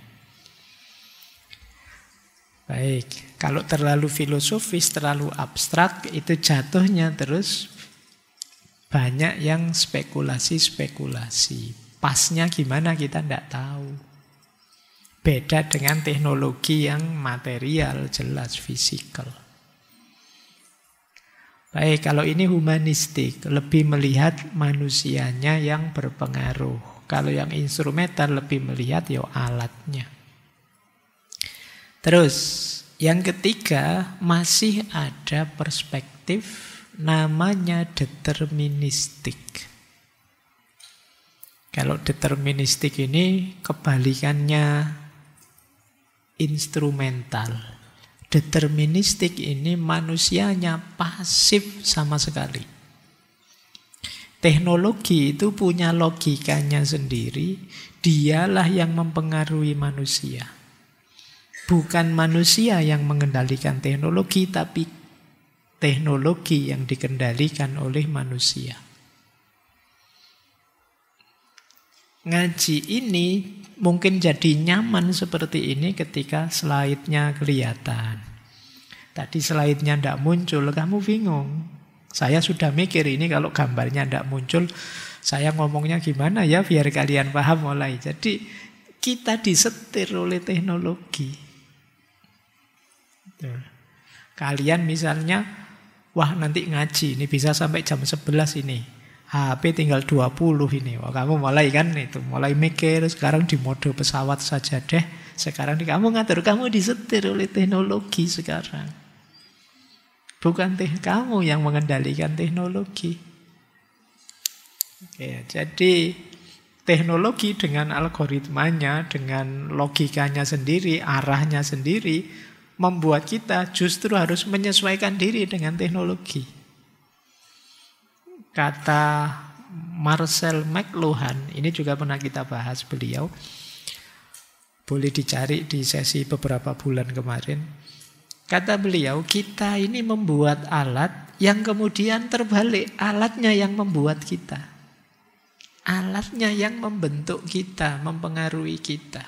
S1: Baik, kalau terlalu filosofis, terlalu abstrak, itu jatuhnya terus banyak yang spekulasi-spekulasi. Pasnya gimana kita tidak tahu. Beda dengan teknologi yang material, jelas, fisikal. Baik, kalau ini humanistik, lebih melihat manusianya yang berpengaruh. Kalau yang instrumental lebih melihat ya alatnya. Terus, yang ketiga masih ada perspektif namanya deterministik. Kalau deterministik ini kebalikannya instrumental. Deterministik ini manusianya pasif sama sekali. Teknologi itu punya logikanya sendiri, dialah yang mempengaruhi manusia. Bukan manusia yang mengendalikan teknologi, tapi teknologi yang dikendalikan oleh manusia. Ngaji ini mungkin jadi nyaman seperti ini ketika slide-nya kelihatan. Tadi slide-nya tidak muncul, kamu bingung. Saya sudah mikir ini kalau gambarnya tidak muncul, saya ngomongnya gimana ya biar kalian paham mulai. Jadi kita disetir oleh teknologi. Kalian misalnya, wah nanti ngaji, ini bisa sampai jam 11 ini. HP tinggal 20 ini. Wah kamu mulai kan itu, mulai mikir, sekarang di mode pesawat saja deh. Sekarang kamu ngatur, kamu disetir oleh teknologi sekarang. Bukan kamu yang mengendalikan teknologi. Oke, jadi teknologi dengan algoritmanya, dengan logikanya sendiri, arahnya sendiri, membuat kita justru harus menyesuaikan diri dengan teknologi. Kata Marcel McLuhan, ini juga pernah kita bahas beliau, boleh dicari di sesi beberapa bulan kemarin. Kata beliau, kita ini membuat alat yang kemudian terbalik, alatnya yang membuat kita. Alatnya yang membentuk kita, mempengaruhi kita.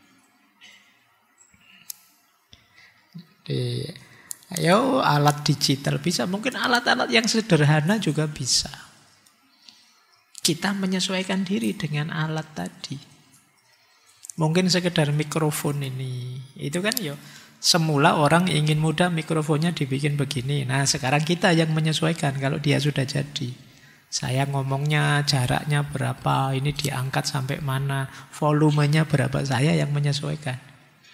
S1: Ayo alat digital bisa, mungkin alat-alat yang sederhana juga bisa. Kita menyesuaikan diri dengan alat tadi. Mungkin sekedar mikrofon ini, itu kan semula orang ingin mudah mikrofonnya dibikin begini. Nah sekarang kita yang menyesuaikan kalau dia sudah jadi. Saya ngomongnya jaraknya berapa, ini diangkat sampai mana, volumenya berapa, saya yang menyesuaikan.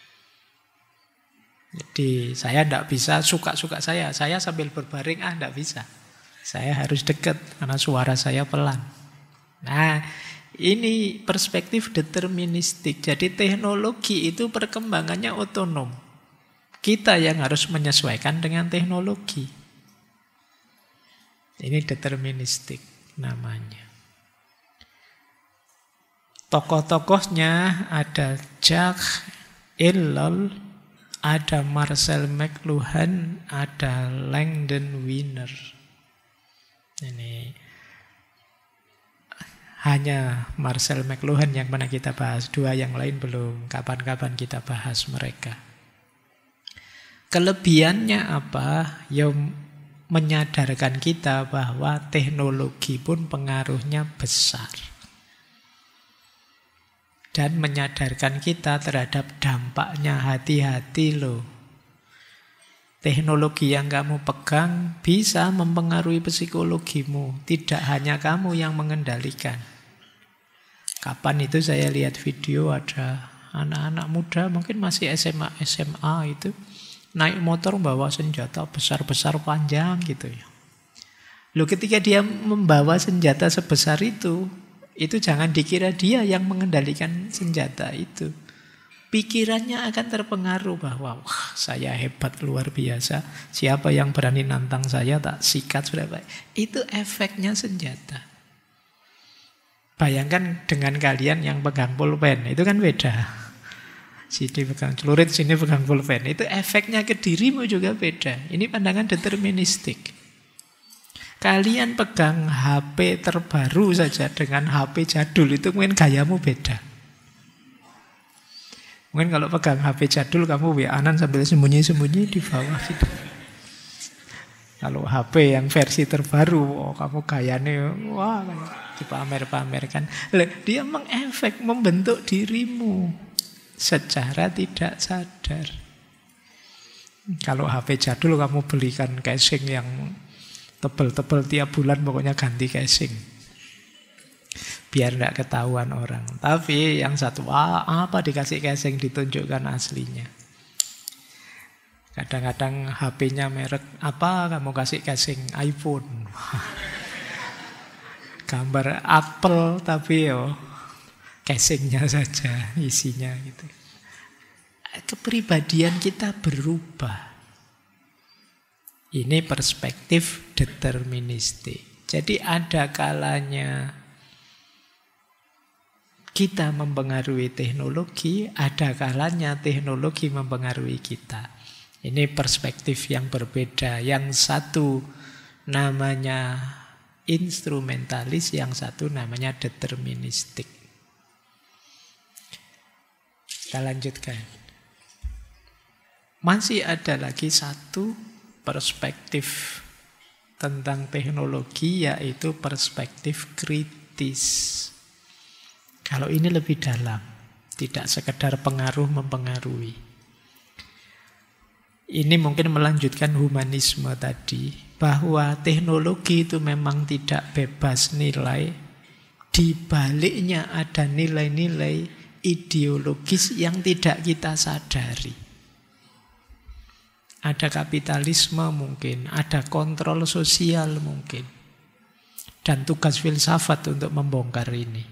S1: Jadi saya tidak bisa suka-suka saya sambil berbaring, tidak bisa. Saya harus dekat karena suara saya pelan. Nah ini perspektif deterministik. Jadi teknologi itu perkembangannya otonom. Kita yang harus menyesuaikan dengan teknologi. Ini deterministik namanya. Tokoh-tokohnya ada Jacques Ellul, ada Marcel McLuhan, ada Langdon Winner. Ini hanya Marcel McLuhan yang pernah kita bahas, dua yang lain belum. Kapan-kapan kita bahas mereka. Kelebihannya apa? Ya menyadarkan kita bahwa teknologi pun pengaruhnya besar. Dan menyadarkan kita terhadap dampaknya, hati-hati loh. Teknologi yang kamu pegang bisa mempengaruhi psikologimu. Tidak hanya kamu yang mengendalikan. Kapan itu saya lihat video ada anak-anak muda, mungkin masih SMA itu, naik motor bawa senjata besar-besar panjang gitu ya. Loh ketika dia membawa senjata sebesar itu jangan dikira dia yang mengendalikan senjata itu. Pikirannya akan terpengaruh bahwa wah saya hebat luar biasa. Siapa yang berani nantang saya tak sikat sudah baik. Itu efeknya senjata. Bayangkan dengan kalian yang pegang pulpen, itu kan beda. Sini pegang celurit, sini pegang pulpen. Itu efeknya ke dirimu juga beda. Ini pandangan deterministik. Kalian pegang HP terbaru saja dengan HP jadul, itu mungkin gayamu beda. Mungkin kalau pegang HP jadul kamu WA-an sambil sembunyi-sembunyi di bawah gitu. Kalau HP yang versi terbaru, kamu gayanya wah dipamer-pamerkan. Dia mengefek, membentuk dirimu secara tidak sadar. Kalau HP jadul kamu belikan casing yang tebel-tebel tiap bulan, pokoknya ganti casing biar tidak ketahuan orang. Tapi yang satu, apa dikasih casing ditunjukkan aslinya. Kadang-kadang HP-nya merek apa, kamu kasih casing iPhone. Gambar Apple tapi casingnya saja isinya gitu. Kepribadian kita berubah. Ini perspektif deterministik. Jadi ada kalanya kita mempengaruhi teknologi, ada kalanya teknologi mempengaruhi kita. Ini perspektif yang berbeda. Yang satu namanya instrumentalis, yang satu namanya deterministik. Kita lanjutkan. Masih ada lagi satu perspektif tentang teknologi, yaitu perspektif kritis. Kalau ini lebih dalam, tidak sekedar pengaruh mempengaruhi. Ini mungkin melanjutkan humanisme tadi, bahwa teknologi itu memang tidak bebas nilai. Di baliknya ada nilai-nilai ideologis yang tidak kita sadari. Ada kapitalisme mungkin, ada kontrol sosial mungkin. Dan tugas filsafat untuk membongkar ini.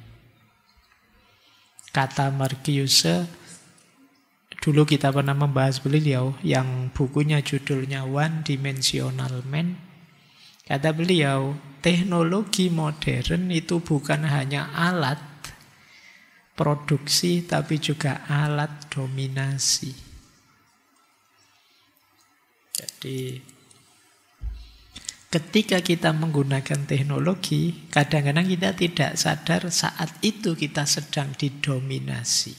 S1: Kata Marcuse, dulu kita pernah membahas beliau yang bukunya judulnya One Dimensional Man. Kata beliau, teknologi modern itu bukan hanya alat produksi, tapi juga alat dominasi. Jadi, ketika kita menggunakan teknologi, kadang-kadang kita tidak sadar saat itu kita sedang didominasi.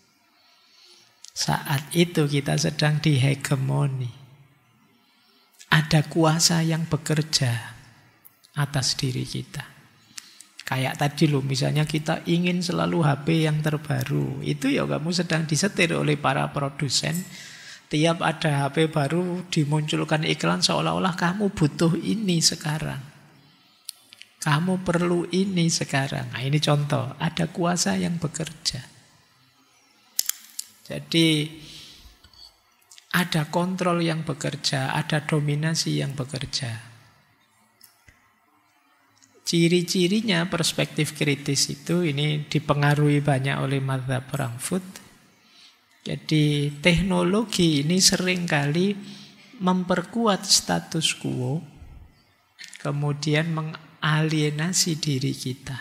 S1: Saat itu kita sedang dihegemoni. Ada kuasa yang bekerja atas diri kita. Kayak tadi loh, misalnya kita ingin selalu HP yang terbaru. Itu ya kamu sedang disetir oleh para produsen. Tiap ada HP baru dimunculkan iklan seolah-olah kamu butuh ini sekarang. Kamu perlu ini sekarang. Nah, ini contoh, ada kuasa yang bekerja. Jadi ada kontrol yang bekerja, ada dominasi yang bekerja. Ciri-cirinya perspektif kritis itu ini dipengaruhi banyak oleh mazhab Frankfurt. Jadi teknologi ini seringkali memperkuat status quo, kemudian mengalienasi diri kita.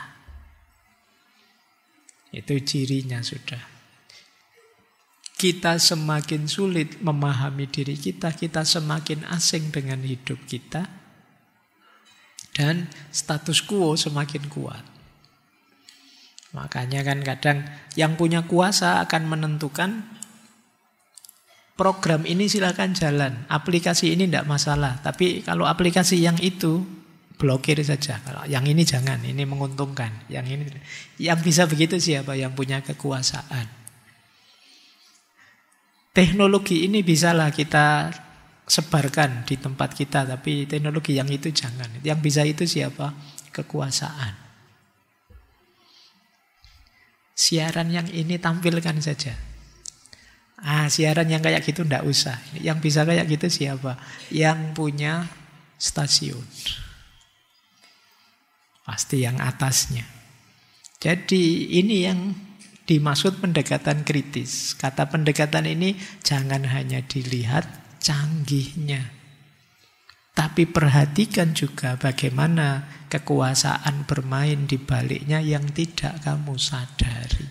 S1: Itu cirinya sudah. Kita semakin sulit memahami diri kita, kita semakin asing dengan hidup kita, dan status quo semakin kuat. Makanya kan kadang yang punya kuasa akan menentukan program ini silakan jalan, aplikasi ini tidak masalah. Tapi kalau aplikasi yang itu blokir saja. Kalau yang ini jangan, ini menguntungkan. Yang bisa begitu siapa? Yang punya kekuasaan. Teknologi ini bisalah kita sebarkan di tempat kita, tapi teknologi yang itu jangan. Yang bisa itu siapa? Kekuasaan. Siaran yang ini tampilkan saja. Siaran yang kayak gitu ndak usah. Yang bisa kayak gitu siapa? Yang punya stasiun. Pasti yang atasnya. Jadi ini yang dimaksud pendekatan kritis. Kata pendekatan ini jangan hanya dilihat canggihnya, tapi perhatikan juga bagaimana kekuasaan bermain di baliknya yang tidak kamu sadari.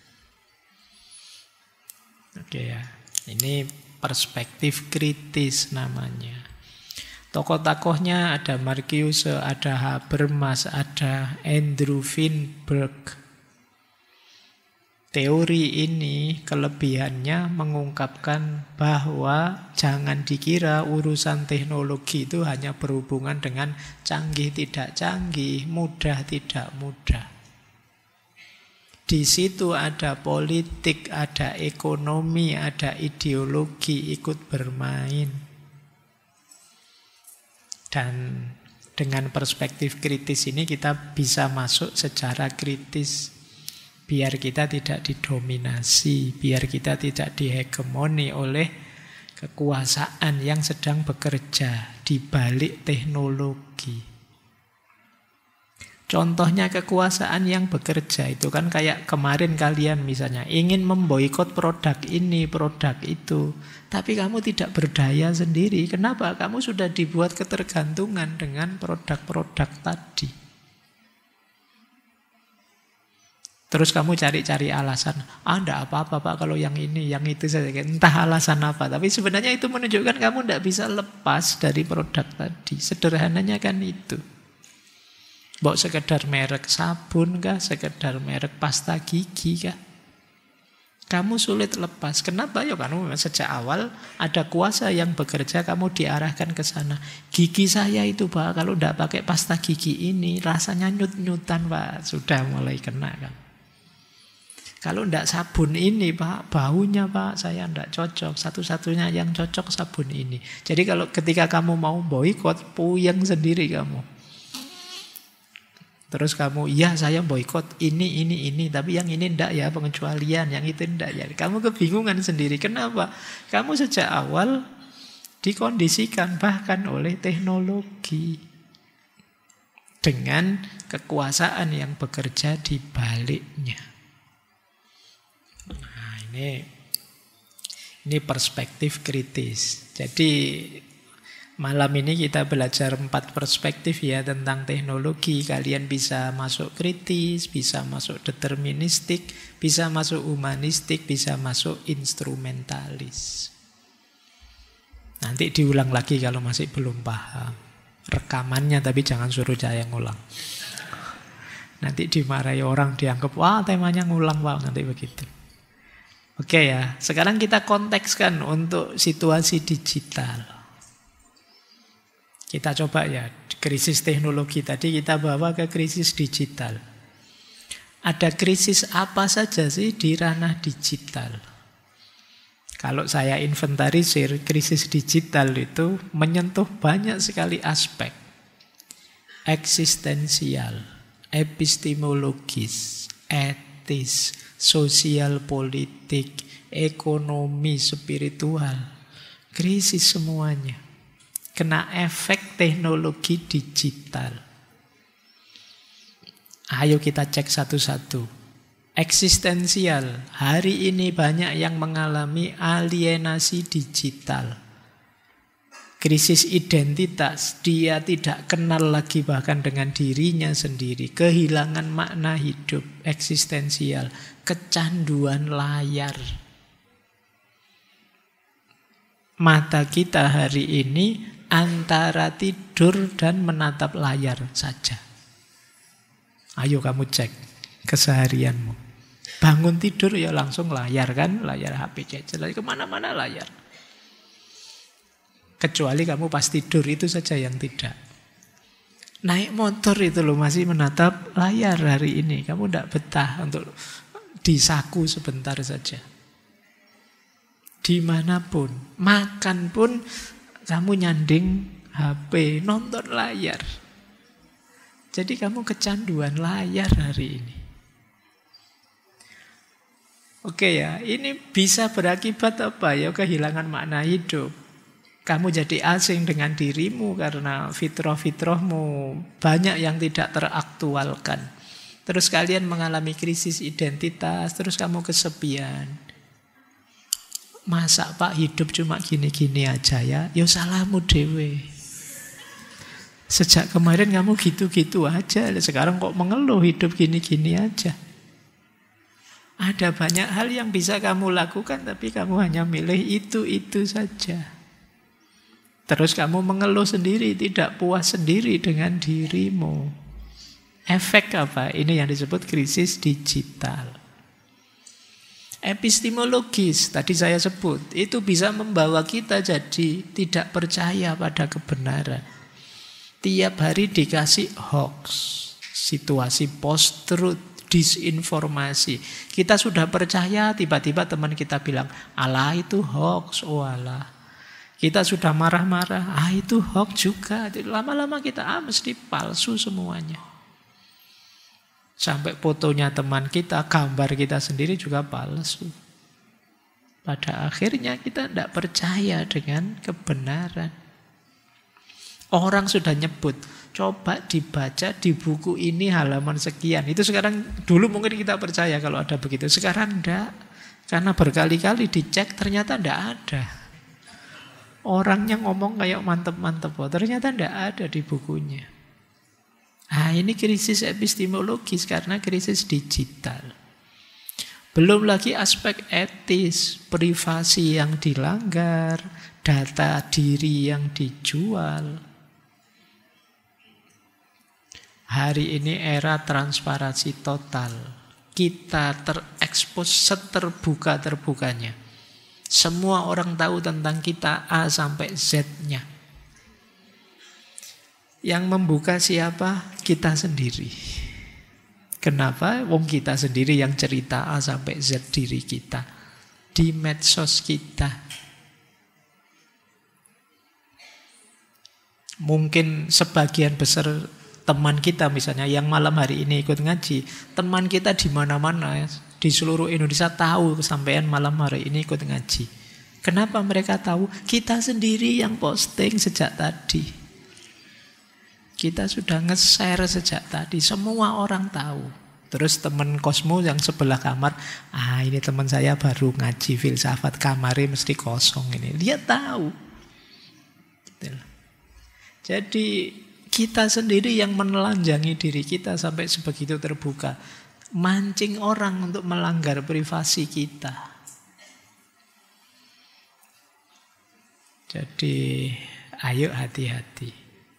S1: Oke ya, ini perspektif kritis namanya. Tokoh-tokohnya ada Marcuse, ada Habermas, ada Andrew Weinberg. Teori ini kelebihannya mengungkapkan bahwa jangan dikira urusan teknologi itu hanya berhubungan dengan canggih tidak canggih, mudah tidak mudah. Di situ ada politik, ada ekonomi, ada ideologi ikut bermain. Dan dengan perspektif kritis ini kita bisa masuk secara kritis. Biar kita tidak didominasi, biar kita tidak dihegemoni oleh kekuasaan yang sedang bekerja di balik teknologi. Contohnya kekuasaan yang bekerja itu kan kayak kemarin kalian misalnya ingin memboikot produk ini, produk itu. Tapi kamu tidak berdaya sendiri. Kenapa? Kamu sudah dibuat ketergantungan dengan produk-produk tadi. Terus kamu cari-cari alasan. Enggak apa-apa Pak kalau yang ini, yang itu saja. Entah alasan apa. Tapi sebenarnya itu menunjukkan kamu enggak bisa lepas dari produk tadi. Sederhananya kan itu. Mau sekedar merek sabun kah? Sekedar merek pasta gigi kah? Kamu sulit lepas. Kenapa? Ya karena sejak awal ada kuasa yang bekerja, kamu diarahkan ke sana. Gigi saya itu Pak, kalau tidak pakai pasta gigi ini rasanya nyut-nyutan Pak. Sudah mulai kena kan. Kalau tidak sabun ini Pak, baunya Pak, saya tidak cocok. Satu-satunya yang cocok sabun ini. Jadi kalau ketika kamu mau boikot, puyeng sendiri kamu. Terus kamu, iya saya boikot ini, tapi yang ini enggak ya, pengecualian, yang itu enggak ya. Kamu kebingungan sendiri. Kenapa? Kamu sejak awal dikondisikan bahkan oleh teknologi. Dengan kekuasaan yang bekerja di baliknya. Nah ini perspektif kritis. Jadi malam ini kita belajar 4 perspektif ya tentang teknologi. Kalian bisa masuk kritis, bisa masuk deterministik, bisa masuk humanistik, bisa masuk instrumentalis. Nanti diulang lagi kalau masih belum paham. Rekamannya tapi jangan suruh saya ngulang. Nanti dimarahi orang, dianggap wah temanya ngulang Pak, nanti begitu. Oke ya, sekarang kita kontekskan untuk situasi digital. Kita coba ya, krisis teknologi tadi kita bawa ke krisis digital. Ada krisis apa saja sih di ranah digital? Kalau saya inventarisir, krisis digital itu menyentuh banyak sekali aspek. Eksistensial, epistemologis, etis, sosial politik, ekonomi, spiritual. Krisis semuanya. Kena efek teknologi digital. Ayo kita cek satu-satu. Eksistensial. Hari ini banyak yang mengalami alienasi digital. Krisis identitas. Dia tidak kenal lagi bahkan dengan dirinya sendiri. Kehilangan makna hidup. Eksistensial. Kecanduan layar. Mata kita hari ini antara tidur dan menatap layar saja. Ayo kamu cek keseharianmu. Bangun tidur ya langsung layar kan, layar HP cecer, kemana-mana layar. Kecuali kamu pas tidur itu saja yang tidak. Naik motor itu loh masih menatap layar hari ini. Kamu tidak betah untuk disaku sebentar saja. Dimanapun, makan pun kamu nyanding HP, nonton layar. Jadi kamu kecanduan layar hari ini. Oke ya, ini bisa berakibat apa ya? Kehilangan makna hidup. Kamu jadi asing dengan dirimu karena fitrah-fitrahmu banyak yang tidak teraktualkan. Terus kalian mengalami krisis identitas, terus kamu kesepian. Masa Pak hidup cuma gini-gini aja ya? Ya salahmu dewe. Sejak kemarin kamu gitu-gitu aja. Sekarang kok mengeluh hidup gini-gini aja. Ada banyak hal yang bisa kamu lakukan, tapi kamu hanya milih itu-itu saja. Terus kamu mengeluh sendiri, tidak puas sendiri dengan dirimu. Efek apa? Ini yang disebut krisis digital. Epistemologis, tadi saya sebut, itu bisa membawa kita jadi tidak percaya pada kebenaran. Tiap hari dikasih hoax, situasi post-truth, disinformasi. Kita sudah percaya, tiba-tiba teman kita bilang, alah itu hoax, oh alah. Kita sudah marah-marah, itu hoax juga. Lama-lama kita, mesti palsu semuanya. Sampai fotonya teman kita, gambar kita sendiri juga palsu. Pada akhirnya kita tidak percaya dengan kebenaran. Orang sudah nyebut, coba dibaca di buku ini halaman sekian. Itu sekarang, dulu mungkin kita percaya kalau ada begitu. Sekarang tidak. Karena berkali-kali dicek ternyata tidak ada. Orangnya ngomong kayak mantep-mantep. Ternyata tidak ada di bukunya. Ini krisis epistemologis karena krisis digital. Belum lagi aspek etis, privasi yang dilanggar, data diri yang dijual. Hari ini era transparansi total. Kita terekspos seterbuka-terbukanya. Semua orang tahu tentang kita A sampai Z-nya. Yang membuka siapa? Kita sendiri. Kenapa? Wong kita sendiri yang cerita A sampai Z diri kita. Di medsos kita. Mungkin sebagian besar teman kita misalnya yang malam hari ini ikut ngaji, teman kita di mana-mana di seluruh Indonesia tahu sampean malam hari ini ikut ngaji. Kenapa mereka tahu? Kita sendiri yang posting sejak tadi. Kita sudah nge-share sejak tadi, semua orang tahu. Terus teman kosmo yang sebelah kamar, ini teman saya baru ngaji filsafat, kamarnya mesti kosong ini. Dia tahu. Jadi kita sendiri yang menelanjangi diri kita sampai sebegitu terbuka. Mancing orang untuk melanggar privasi kita. Jadi ayo hati-hati.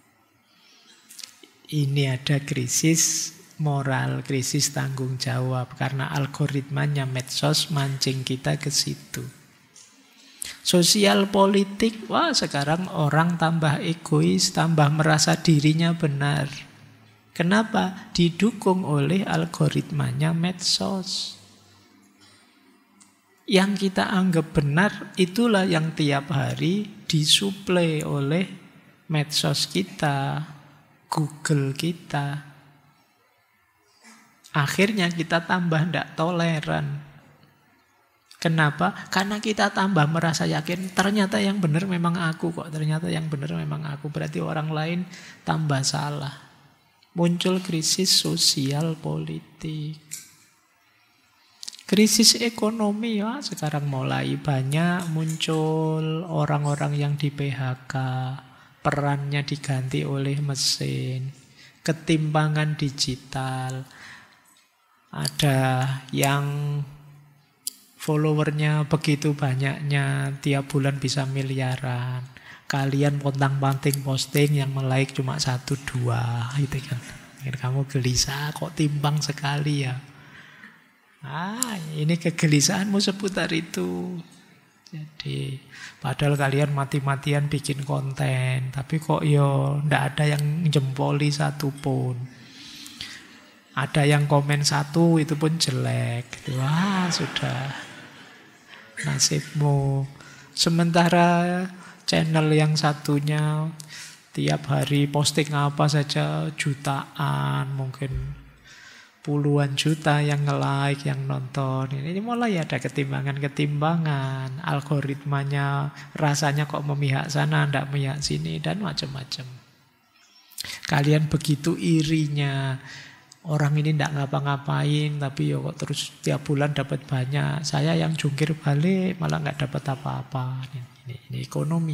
S1: Ini ada krisis moral, krisis tanggung jawab. Karena algoritmanya medsos mancing kita ke situ. Sosial politik, sekarang orang tambah egois, tambah merasa dirinya benar. Kenapa? Didukung oleh algoritmanya medsos. Yang kita anggap benar, itulah yang tiap hari disuplai oleh medsos kita, Google kita. Akhirnya kita tambah tidak toleran. Kenapa? Karena kita tambah merasa yakin ternyata yang benar memang aku kok. Ternyata yang benar memang aku. Berarti orang lain tambah salah. Muncul krisis sosial politik. Krisis ekonomi sekarang mulai banyak muncul orang-orang yang di PHK. Perannya diganti oleh mesin. Ketimpangan digital. Ada yang followernya begitu banyaknya, tiap bulan bisa miliaran. Kalian pontang-panting posting yang like cuma 1-2 gitu kan. Kamu gelisah kok timbang sekali ya. Ini kegelisahanmu seputar itu. Jadi padahal kalian mati-matian bikin konten, tapi kok ndak ada yang jempoli satu pun. Ada yang komen 1 itu pun jelek. Sudah nasibmu. Sementara channel yang satunya tiap hari posting apa saja jutaan, mungkin puluhan juta yang nge-like, yang nonton. Ini mulai ada ketimbangan-ketimbangan. Algoritmanya rasanya kok memihak sana, ndak memihak sini, dan macam-macam. Kalian begitu irinya. Orang ini tidak ngapa-ngapain, tapi kok terus tiap bulan dapat banyak. Saya yang jungkir balik malah nggak dapat apa-apa. Ini ekonomi.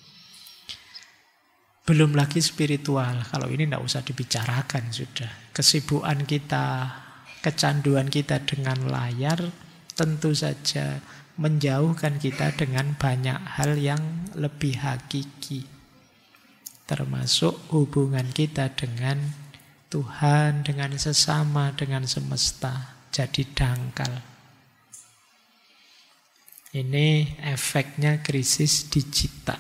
S1: Belum lagi spiritual. Kalau ini tidak usah dibicarakan sudah. Kesibukan kita, kecanduan kita dengan layar, tentu saja menjauhkan kita dengan banyak hal yang lebih hakiki. Termasuk hubungan kita dengan Tuhan, dengan sesama, dengan semesta. Jadi dangkal. Ini efeknya krisis digital.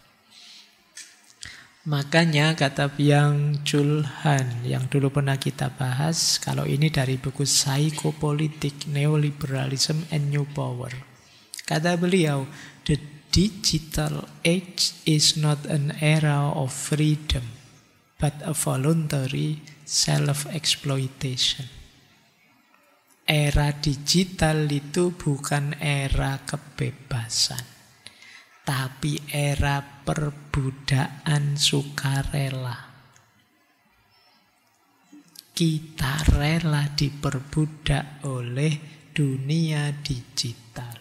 S1: Makanya kata Byung-Chul Han yang dulu pernah kita bahas, kalau ini dari buku Psikopolitik, Neoliberalism and New Power. Kata beliau, the digital age is not an era of freedom, but a voluntary self-exploitation. Era digital itu bukan era kebebasan, tapi era perbudakan sukarela. Kita rela diperbudak oleh dunia digital.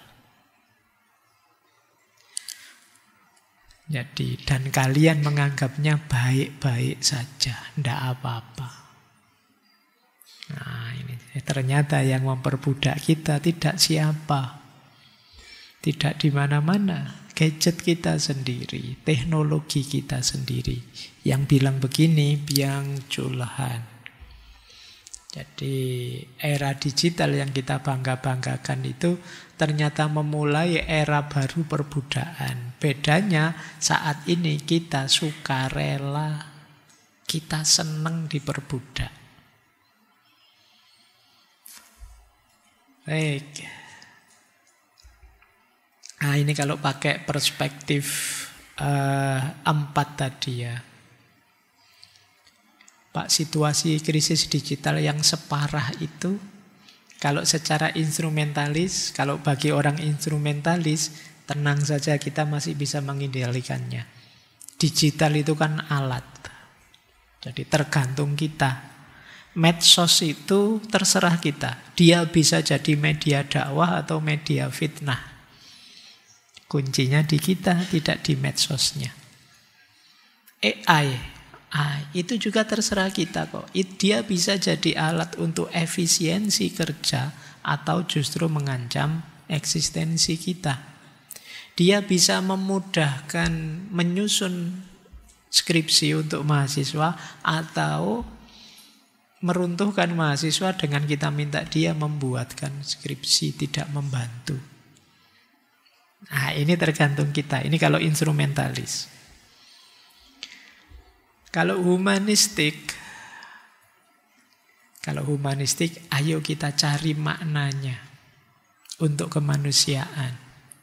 S1: Jadi, dan kalian menganggapnya baik-baik saja, ndak apa-apa. Nah, ini Ternyata yang memperbudak kita tidak siapa, tidak di mana-mana. Gadget kita sendiri, teknologi kita sendiri. Yang bilang begini, Byung Chul Han. Jadi era digital yang kita bangga-banggakan itu ternyata memulai era baru perbudakan. Bedanya saat ini kita sukarela, kita senang diperbudak. Baik. Nah ini kalau pakai perspektif 4 tadi ya. Pak, situasi krisis digital yang separah itu, kalau secara instrumentalis, kalau bagi orang instrumentalis, tenang saja kita masih bisa mengendalikannya. Digital itu kan alat. Jadi tergantung kita. Medsos itu terserah kita. Dia bisa jadi media dakwah atau media fitnah. Kuncinya di kita, tidak di medsosnya. AI itu juga terserah kita kok. Dia bisa jadi alat untuk efisiensi kerja atau justru mengancam eksistensi kita. Dia bisa memudahkan menyusun skripsi untuk mahasiswa atau meruntuhkan mahasiswa dengan kita minta dia membuatkan skripsi, tidak membantu. Nah, ini tergantung kita. Ini kalau instrumentalis. Kalau humanistik, ayo kita cari maknanya untuk kemanusiaan.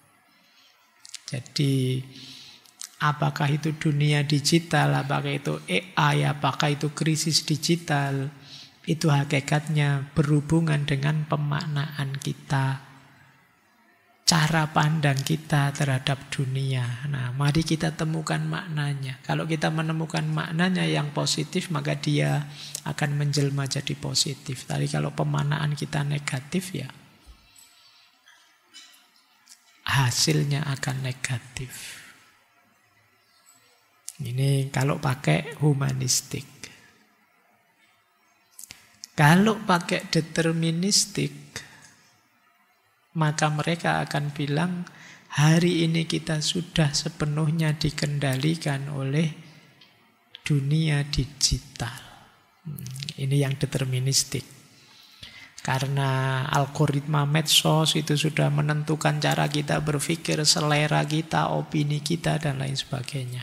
S1: Jadi, apakah itu dunia digital, apakah itu AI, apakah itu krisis digital, itu hakikatnya berhubungan dengan pemaknaan kita, cara pandang kita terhadap dunia. Nah, mari kita temukan maknanya. Kalau kita menemukan maknanya yang positif, maka dia akan menjelma jadi positif. Tapi kalau pemaknaan kita negatif, ya hasilnya akan negatif. Ini kalau pakai humanistik. Kalau pakai deterministik, maka mereka akan bilang hari ini kita sudah sepenuhnya dikendalikan oleh dunia digital. Ini yang deterministik. Karena algoritma medsos itu sudah menentukan cara kita berpikir, selera kita, opini kita, dan lain sebagainya.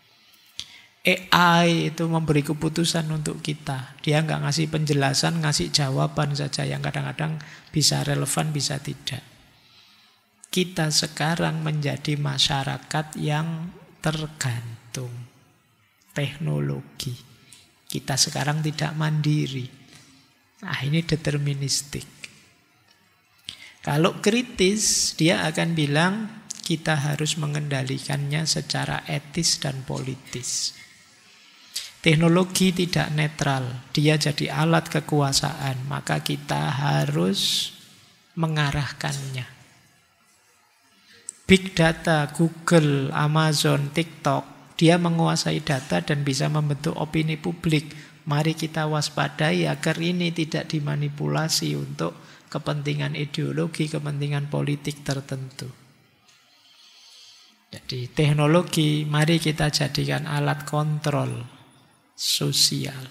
S1: AI itu memberi keputusan untuk kita. Dia nggak ngasih penjelasan, ngasih jawaban saja yang kadang-kadang bisa relevan, bisa tidak. Kita sekarang menjadi masyarakat yang tergantung teknologi. Kita sekarang tidak mandiri. Nah, ini deterministik. Kalau kritis, dia akan bilang kita harus mengendalikannya secara etis dan politis. Teknologi tidak netral, dia jadi alat kekuasaan, maka kita harus mengarahkannya. Big data, Google, Amazon, TikTok, dia menguasai data dan bisa membentuk opini publik. Mari kita waspadai agar ini tidak dimanipulasi untuk kepentingan ideologi, kepentingan politik tertentu. Jadi teknologi mari kita jadikan alat kontrol sosial.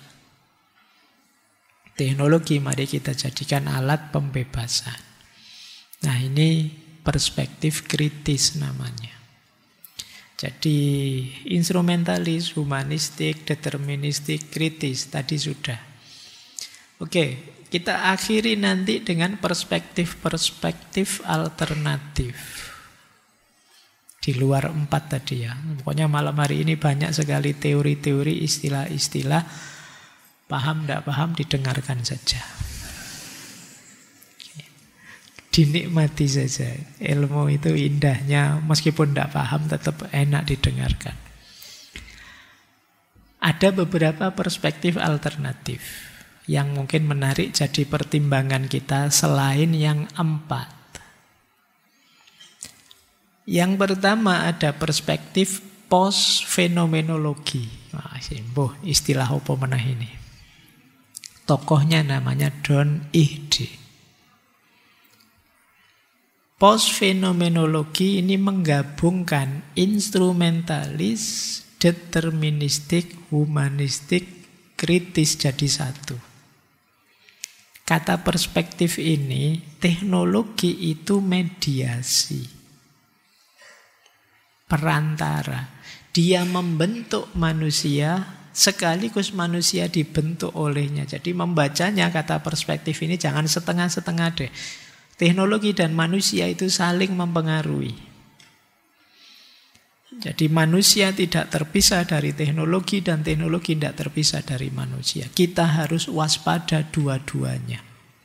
S1: Teknologi mari kita jadikan alat pembebasan. Nah, ini perspektif kritis namanya. Jadi instrumentalis, humanistik, deterministik, kritis tadi sudah. Oke, kita akhiri nanti dengan perspektif-perspektif alternatif. Di luar 4 tadi ya. Pokoknya malam hari ini banyak sekali teori-teori, istilah-istilah. Paham, tidak paham, didengarkan saja. Dinikmati saja. Ilmu itu indahnya, meskipun tidak paham tetap enak didengarkan. Ada beberapa perspektif alternatif yang mungkin menarik jadi pertimbangan kita selain yang 4. Yang pertama ada perspektif post-fenomenologi. Istilah apa menah ini? Tokohnya namanya Don Ihde. Post-fenomenologi ini menggabungkan instrumentalis, deterministik, humanistik, kritis jadi satu. Kata perspektif ini, teknologi itu mediasi, perantara. Dia membentuk manusia, sekaligus manusia dibentuk olehnya. Jadi membacanya kata perspektif ini jangan setengah-setengah deh. Teknologi dan manusia itu saling mempengaruhi. Jadi manusia tidak terpisah dari teknologi dan teknologi tidak terpisah dari manusia. Kita harus waspada dua-duanya.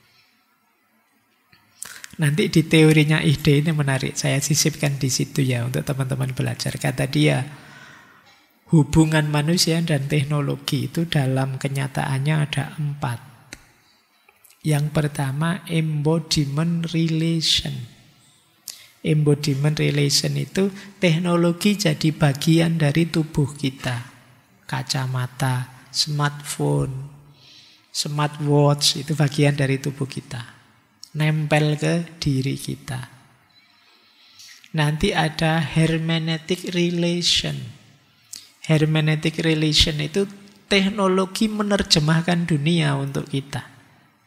S1: Nanti di teorinya Ihde ini menarik. Saya sisipkan di situ ya untuk teman-teman belajar. Kata dia, hubungan manusia dan teknologi itu dalam kenyataannya ada 4. Yang pertama, embodiment relation. Embodiment relation itu teknologi jadi bagian dari tubuh kita. Kacamata, smartphone, smartwatch itu bagian dari tubuh kita. Nempel ke diri kita. Nanti ada hermeneutic relation. Hermeneutic relation itu teknologi menerjemahkan dunia untuk kita.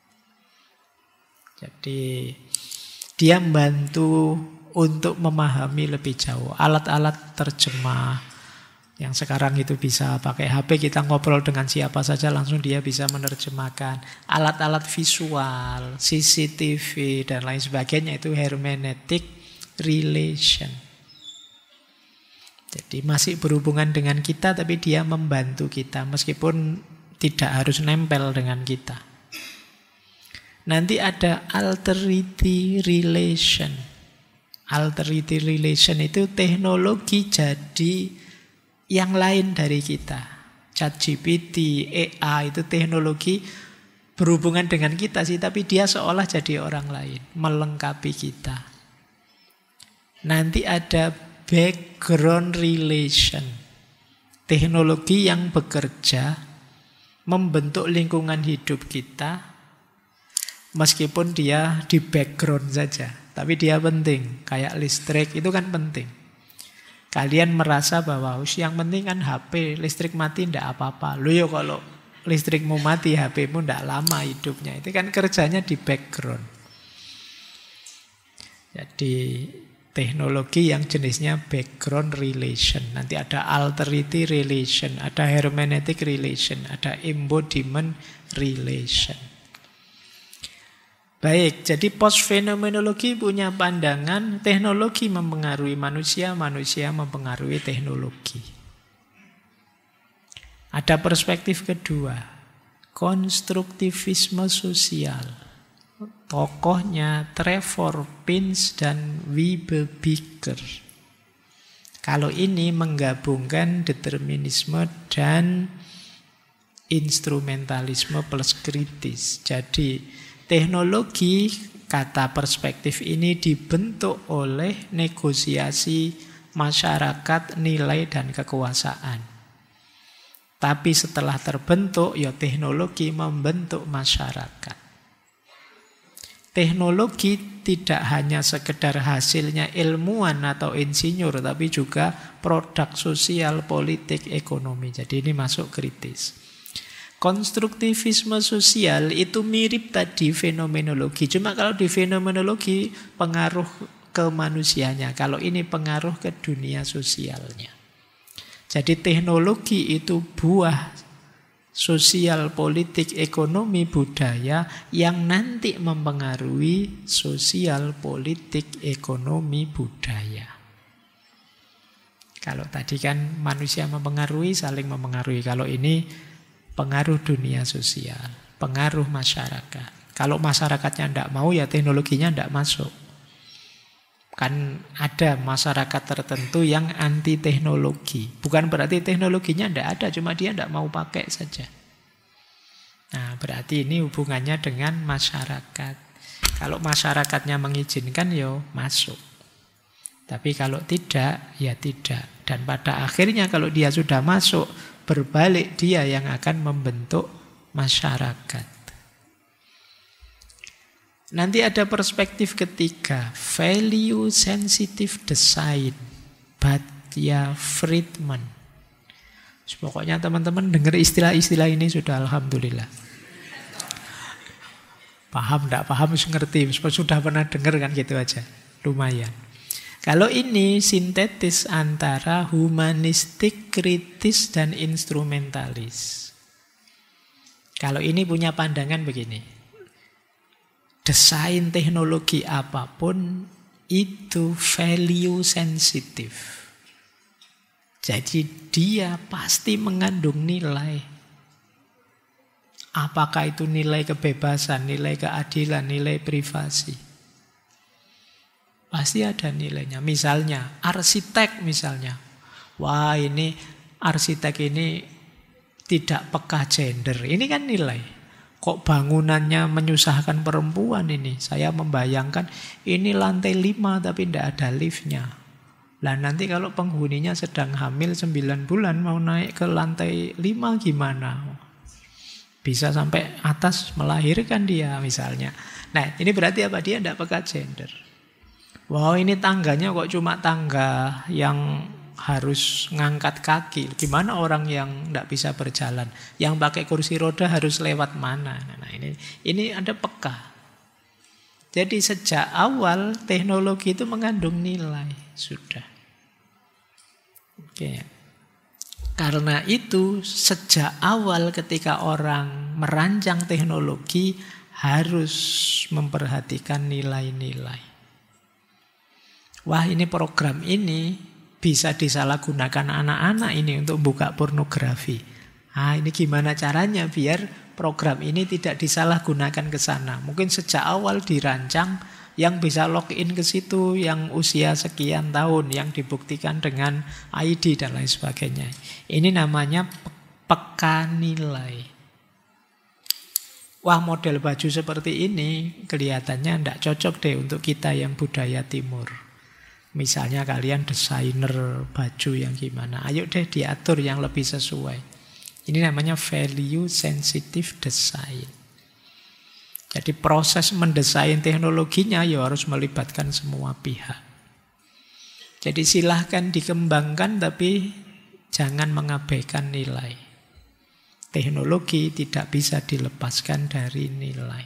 S1: Jadi dia membantu untuk memahami lebih jauh. Alat-alat terjemah yang sekarang itu bisa pakai HP, kita ngobrol dengan siapa saja langsung dia bisa menerjemahkan. Alat-alat visual, CCTV dan lain sebagainya itu hermeneutic relation. Jadi masih berhubungan dengan kita tapi dia membantu kita meskipun tidak harus nempel dengan kita. Nanti ada alterity relation. Alterity relation itu teknologi jadi yang lain dari kita. ChatGPT, AI itu teknologi berhubungan dengan kita sih, tapi dia seolah jadi orang lain, melengkapi kita. Nanti ada background relation. Teknologi yang bekerja membentuk lingkungan hidup kita. Meskipun dia di background saja, tapi dia penting. Kayak listrik itu kan penting. Kalian merasa bahwa yang penting kan HP, listrik mati tidak apa-apa. Loh ya kalau listrikmu mati, HP-mu tidak lama hidupnya. Itu kan kerjanya di background. Jadi teknologi yang jenisnya background relation. Nanti ada alterity relation, ada hermeneutic relation, ada embodiment relation. Baik, jadi post-fenomenologi punya pandangan teknologi mempengaruhi manusia, manusia mempengaruhi teknologi. Ada perspektif kedua, konstruktivisme sosial. Tokohnya Trevor Pins dan Wiebe Beaker. Kalau ini menggabungkan determinisme dan instrumentalisme plus kritis. Jadi teknologi, kata perspektif ini dibentuk oleh negosiasi masyarakat, nilai dan kekuasaan. Tapi setelah terbentuk, ya teknologi membentuk masyarakat. Teknologi tidak hanya sekedar hasilnya ilmuwan atau insinyur, tapi juga produk sosial, politik, ekonomi. Jadi ini masuk kritis. Konstruktivisme sosial itu mirip tadi fenomenologi. Cuma kalau di fenomenologi pengaruh ke manusianya. Kalau ini pengaruh ke dunia sosialnya. Jadi teknologi itu buah sosial, politik, ekonomi, budaya yang nanti mempengaruhi sosial, politik, ekonomi, budaya. Kalau tadi kan manusia mempengaruhi, saling mempengaruhi. Kalau ini pengaruh dunia sosial, pengaruh masyarakat. Kalau masyarakatnya tidak mau, ya teknologinya tidak masuk. Kan ada masyarakat tertentu yang anti teknologi. Bukan berarti teknologinya tidak ada, cuma dia tidak mau pakai saja. Nah, berarti ini hubungannya dengan masyarakat. Kalau masyarakatnya mengizinkan, ya masuk. Tapi kalau tidak, ya tidak. Dan pada akhirnya kalau dia sudah masuk, berbalik dia yang akan membentuk masyarakat. Nanti ada perspektif ketiga, value sensitive design, Batya Friedman. Pokoknya teman-teman dengar istilah-istilah ini sudah alhamdulillah. Paham, tidak paham, ngerti. Sudah pernah dengar kan gitu aja. Lumayan. Kalau ini sintetis antara humanistik, kritis, dan instrumentalis. Kalau ini punya pandangan begini. Desain teknologi apapun itu value sensitif. Jadi dia pasti mengandung nilai. Apakah itu nilai kebebasan, nilai keadilan, nilai privasi. Pasti ada nilainya. Misalnya arsitek misalnya. Wah ini arsitek ini tidak peka gender. Ini kan nilai. Kok bangunannya menyusahkan perempuan ini? Saya membayangkan ini lantai 5 tapi tidak ada liftnya. Lah nanti kalau penghuninya sedang hamil 9 bulan mau naik ke lantai 5 gimana? Bisa sampai atas melahirkan dia misalnya. Nah ini berarti apa? Dia tidak peka gender. Wow ini tangganya kok cuma tangga yang harus ngangkat kaki. Gimana orang yang tidak bisa berjalan? Yang pakai kursi roda harus lewat mana? Nah ini ada peka. Jadi sejak awal teknologi itu mengandung nilai. Sudah. Oke. Karena itu sejak awal ketika orang merancang teknologi harus memperhatikan nilai-nilai. Wah ini program ini bisa disalahgunakan anak-anak ini untuk buka pornografi. Nah ini gimana caranya biar program ini tidak disalahgunakan ke sana. Mungkin sejak awal dirancang yang bisa login ke situ yang usia sekian tahun, yang dibuktikan dengan ID dan lain sebagainya. Ini namanya peka nilai. Wah model baju seperti ini kelihatannya tidak cocok deh untuk kita yang budaya timur. Misalnya kalian desainer baju yang gimana, ayo deh diatur yang lebih sesuai. Ini namanya value sensitive design. Jadi proses mendesain teknologinya ya harus melibatkan semua pihak. Jadi silahkan dikembangkan tapi jangan mengabaikan nilai. Teknologi tidak bisa dilepaskan dari nilai.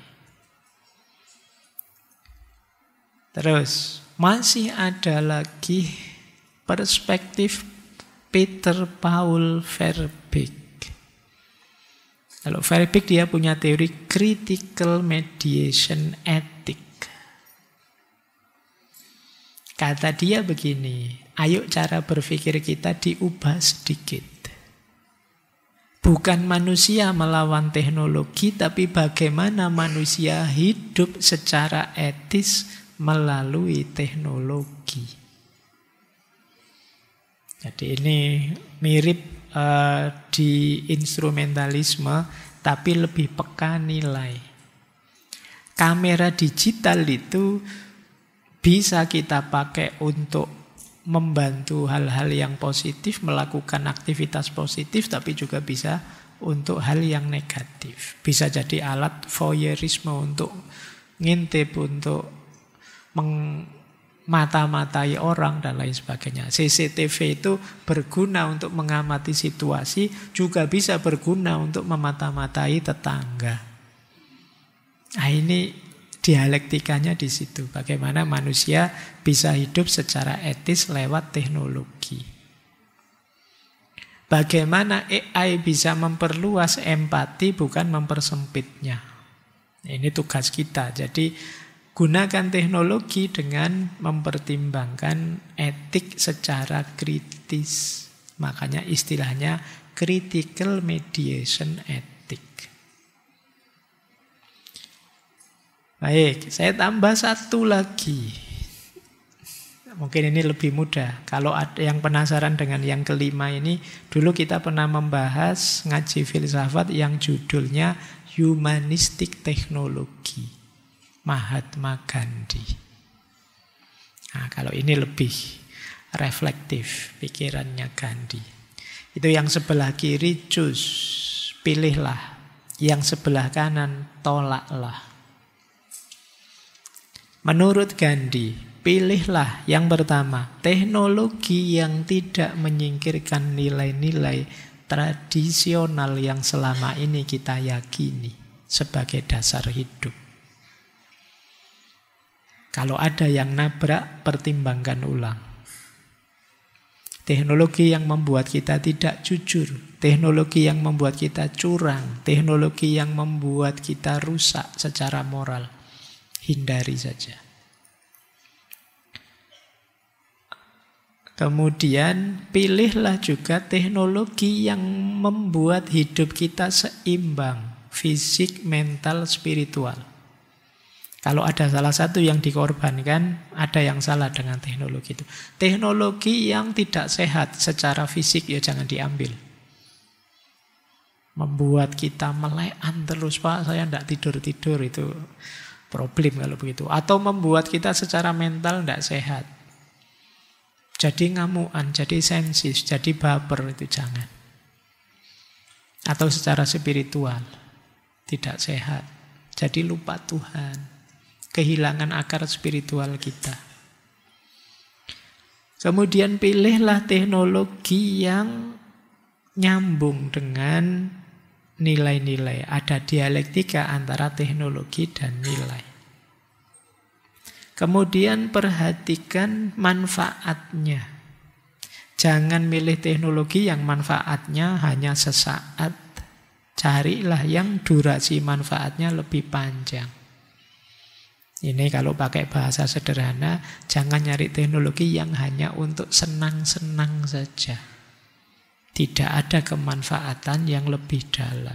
S1: Terus masih ada lagi perspektif Peter Paul Verbeek. Kalau Verbeek dia punya teori critical mediation ethic. Kata dia begini, ayo cara berpikir kita diubah sedikit. Bukan manusia melawan teknologi, tapi bagaimana manusia hidup secara etis melalui teknologi. Jadi ini mirip di instrumentalisme, tapi lebih peka nilai. Kamera digital itu bisa kita pakai untuk membantu hal-hal yang positif, melakukan aktivitas positif, tapi juga bisa untuk hal yang negatif. Bisa jadi alat voyeurisme untuk ngintip, untuk mata-matai orang dan lain sebagainya. CCTV itu berguna untuk mengamati situasi, juga bisa berguna untuk memata-matai tetangga. Nah ini dialektikanya di situ. Bagaimana manusia bisa hidup secara etis lewat teknologi. Bagaimana AI bisa memperluas empati bukan mempersempitnya. Ini tugas kita. Jadi gunakan teknologi dengan mempertimbangkan etik secara kritis. Makanya istilahnya critical mediation ethic. Baik, saya tambah satu lagi. Mungkin ini lebih mudah. Kalau ada yang penasaran dengan yang kelima ini, dulu kita pernah membahas ngaji filsafat yang judulnya Humanistik Teknologi, Mahatma Gandhi. Nah, kalau ini lebih reflektif pikirannya Gandhi. Itu yang sebelah kiri choose, pilihlah. Yang sebelah kanan tolaklah. Menurut Gandhi, pilihlah yang pertama, teknologi yang tidak menyingkirkan nilai-nilai tradisional yang selama ini kita yakini sebagai dasar hidup. Kalau ada yang nabrak, pertimbangkan ulang. Teknologi yang membuat kita tidak jujur, teknologi yang membuat kita curang, teknologi yang membuat kita rusak secara moral, hindari saja. Kemudian pilihlah juga teknologi yang membuat hidup kita seimbang, fisik, mental, spiritual. Kalau ada salah satu yang dikorbankan, ada yang salah dengan teknologi itu. Teknologi yang tidak sehat secara fisik ya jangan diambil. Membuat kita melekan terus, Pak, saya tidak tidur-tidur, itu problem kalau begitu. Atau membuat kita secara mental tidak sehat. Jadi ngamuan, jadi sensis, jadi baper, itu jangan. Atau secara spiritual, tidak sehat. Jadi lupa Tuhan. Kehilangan akar spiritual kita. Kemudian pilihlah teknologi yang nyambung dengan nilai-nilai. Ada dialektika antara teknologi dan nilai. Kemudian perhatikan manfaatnya. Jangan milih teknologi yang manfaatnya hanya sesaat. Carilah yang durasi manfaatnya lebih panjang. Ini kalau pakai bahasa sederhana, jangan nyari teknologi yang hanya untuk senang-senang saja. Tidak ada kemanfaatan yang lebih dalam.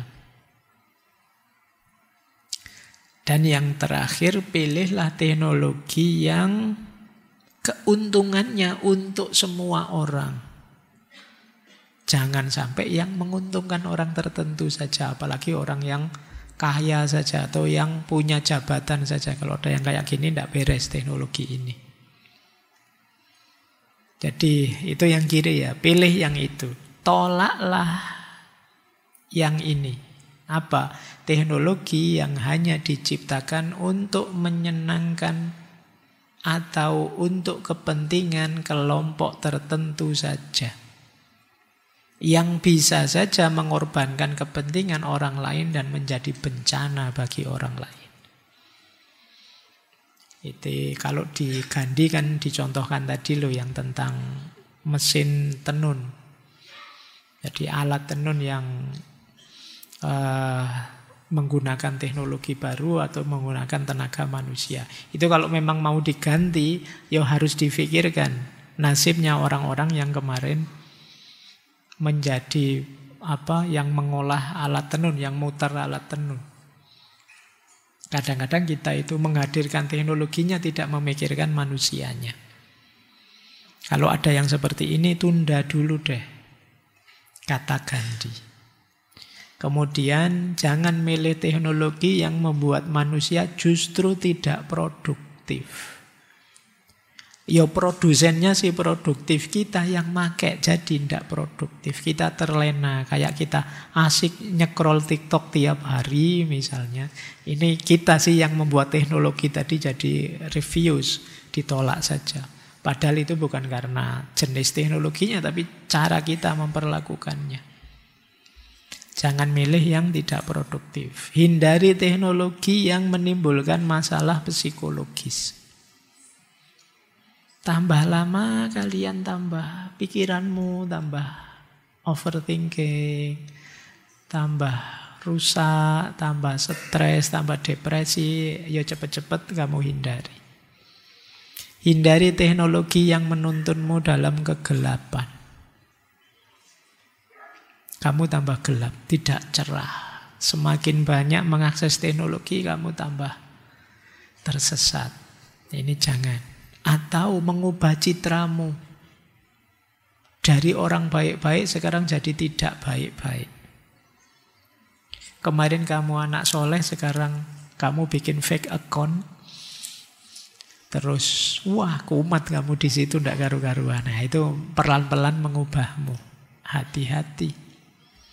S1: Dan yang terakhir, pilihlah teknologi yang keuntungannya untuk semua orang. Jangan sampai yang menguntungkan orang tertentu saja, apalagi orang yang kaya saja atau yang punya jabatan saja. Kalau ada yang kayak gini tidak beres teknologi ini. Jadi itu yang kiri ya, pilih yang itu. Tolaklah yang ini. Apa? Teknologi yang hanya diciptakan untuk menyenangkan atau untuk kepentingan kelompok tertentu saja. Yang bisa saja mengorbankan kepentingan orang lain dan menjadi bencana bagi orang lain. Itu kalau di Gandhi kan dicontohkan tadi loh yang tentang mesin tenun. Jadi alat tenun yang menggunakan teknologi baru atau menggunakan tenaga manusia. Itu kalau memang mau diganti, ya harus difikirkan nasibnya orang-orang yang kemarin menjadi yang mengolah alat tenun, yang muter alat tenun. Kadang-kadang kita itu menghadirkan teknologinya, tidak memikirkan manusianya. Kalau ada yang seperti ini, tunda dulu deh, kata Gandhi. Kemudian jangan milih teknologi yang membuat manusia justru tidak produktif. Ya produsennya sih produktif, kita yang make jadi tidak produktif. Kita terlena, kayak kita asik nyekrol TikTok tiap hari misalnya. Ini kita sih yang membuat teknologi tadi jadi refuse, ditolak saja. Padahal itu bukan karena jenis teknologinya, tapi cara kita memperlakukannya. Jangan milih yang tidak produktif. Hindari teknologi yang menimbulkan masalah psikologis. Tambah lama kalian tambah pikiranmu, tambah overthinking, tambah rusak, tambah stres, tambah depresi. Ya cepat-cepat kamu hindari. Hindari teknologi yang menuntunmu dalam kegelapan. Kamu tambah gelap, tidak cerah. Semakin banyak mengakses teknologi, kamu tambah tersesat. Ini jangan. Atau mengubah citramu. Dari orang baik-baik sekarang jadi tidak baik-baik. Kemarin kamu anak soleh, sekarang kamu bikin fake account. Terus, wah kumat kamu di situ, tidak karu-karuan. Nah itu pelan-pelan mengubahmu. Hati-hati.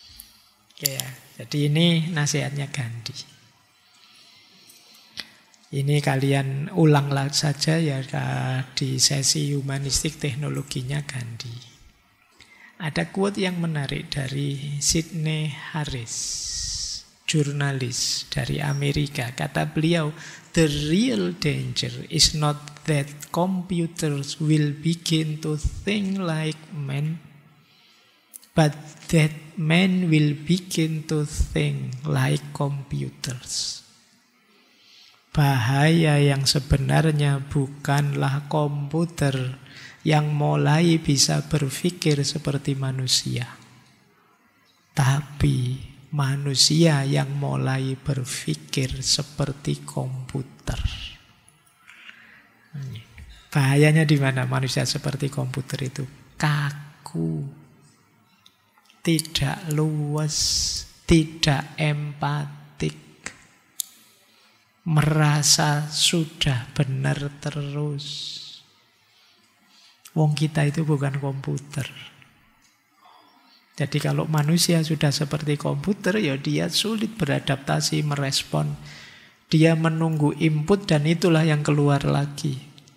S1: Ya, jadi ini nasihatnya Gandhi. Ini kalian ulanglah saja ya di sesi humanistik teknologinya Gandhi. Ada quote yang menarik dari Sidney Harris, jurnalis dari Amerika. Kata beliau, "The real danger is not that computers will begin to think like men, but that men will begin to think like computers." Bahaya yang sebenarnya bukanlah komputer yang mulai bisa berpikir seperti manusia, tapi manusia yang mulai berpikir seperti komputer. Bahayanya di mana manusia seperti komputer itu? Kaku, tidak luwes, tidak empatik, merasa sudah benar terus. Wong kita itu bukan komputer. Jadi kalau manusia sudah seperti komputer, ya dia sulit beradaptasi, merespon. Dia menunggu input dan itulah yang keluar lagi.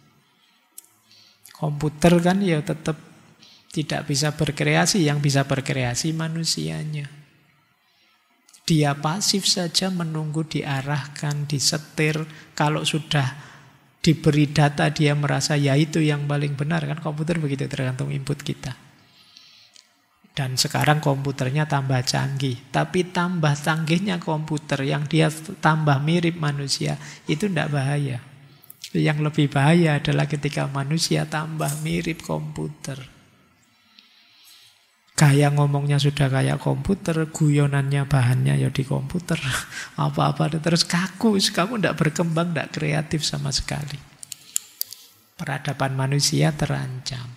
S1: Komputer kan ya tetap tidak bisa berkreasi, yang bisa berkreasi manusianya. Dia pasif saja menunggu diarahkan, disetir. Kalau sudah diberi data dia merasa ya itu yang paling benar. Kan komputer begitu, tergantung input kita. Dan sekarang komputernya tambah canggih. Tapi tambah canggihnya komputer yang dia tambah mirip manusia, itu tidak bahaya. Yang lebih bahaya adalah ketika manusia tambah mirip komputer. Gaya ngomongnya sudah kayak komputer, guyonannya bahannya ya di komputer, apa-apa terus kaku, kamu tidak berkembang, tidak kreatif sama sekali. Peradaban manusia terancam.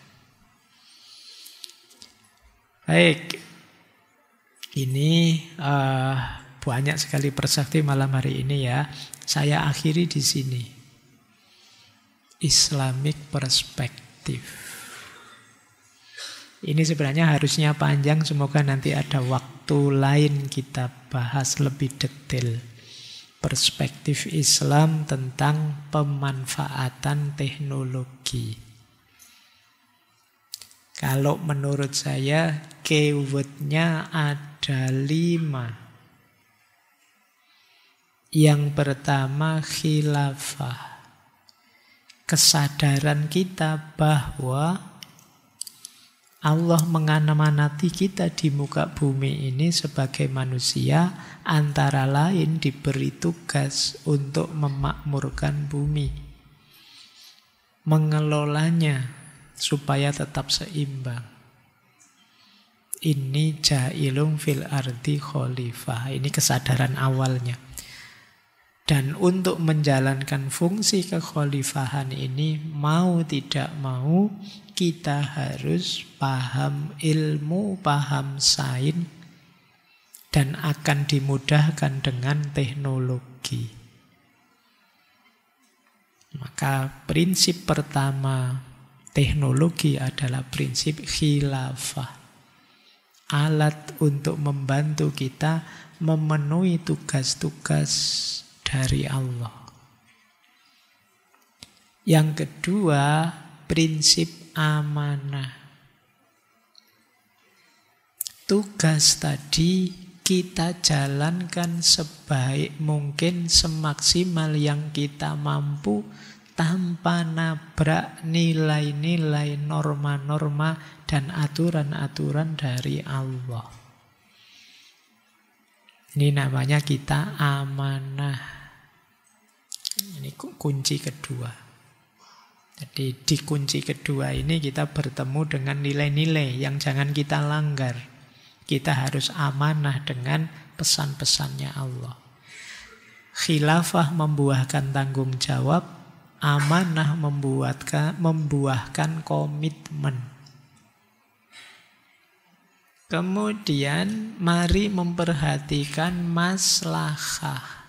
S1: Baik, ini banyak sekali persakti malam hari ini ya. Saya akhiri di sini. Islamic perspective. Ini sebenarnya harusnya panjang, semoga nanti ada waktu lain kita bahas lebih detail. Perspektif Islam tentang pemanfaatan teknologi. Kalau menurut saya, keywordnya ada 5. Yang pertama, khilafah. Kesadaran kita bahwa Allah mengamanati kita di muka bumi ini sebagai manusia, antara lain diberi tugas untuk memakmurkan bumi, mengelolanya supaya tetap seimbang. Ini ja'ilun fil ardi khalifah. Ini kesadaran awalnya. Dan untuk menjalankan fungsi kekhalifahan ini, mau tidak mau, kita harus paham ilmu, paham sains, dan akan dimudahkan dengan teknologi. Maka prinsip pertama teknologi adalah prinsip khilafah. Alat untuk membantu kita memenuhi tugas-tugas dari Allah. Yang kedua, prinsip amanah. Tugas tadi kita jalankan sebaik mungkin, semaksimal yang kita mampu, tanpa nabrak nilai-nilai, norma-norma, dan aturan-aturan dari Allah. Ini namanya kita amanah. Ini kunci kedua. Jadi di kunci kedua ini kita bertemu dengan nilai-nilai yang jangan kita langgar. Kita harus amanah dengan pesan-pesannya Allah. Khilafah membuahkan tanggung jawab, amanah membuahkan komitmen. Kemudian mari memperhatikan maslahah,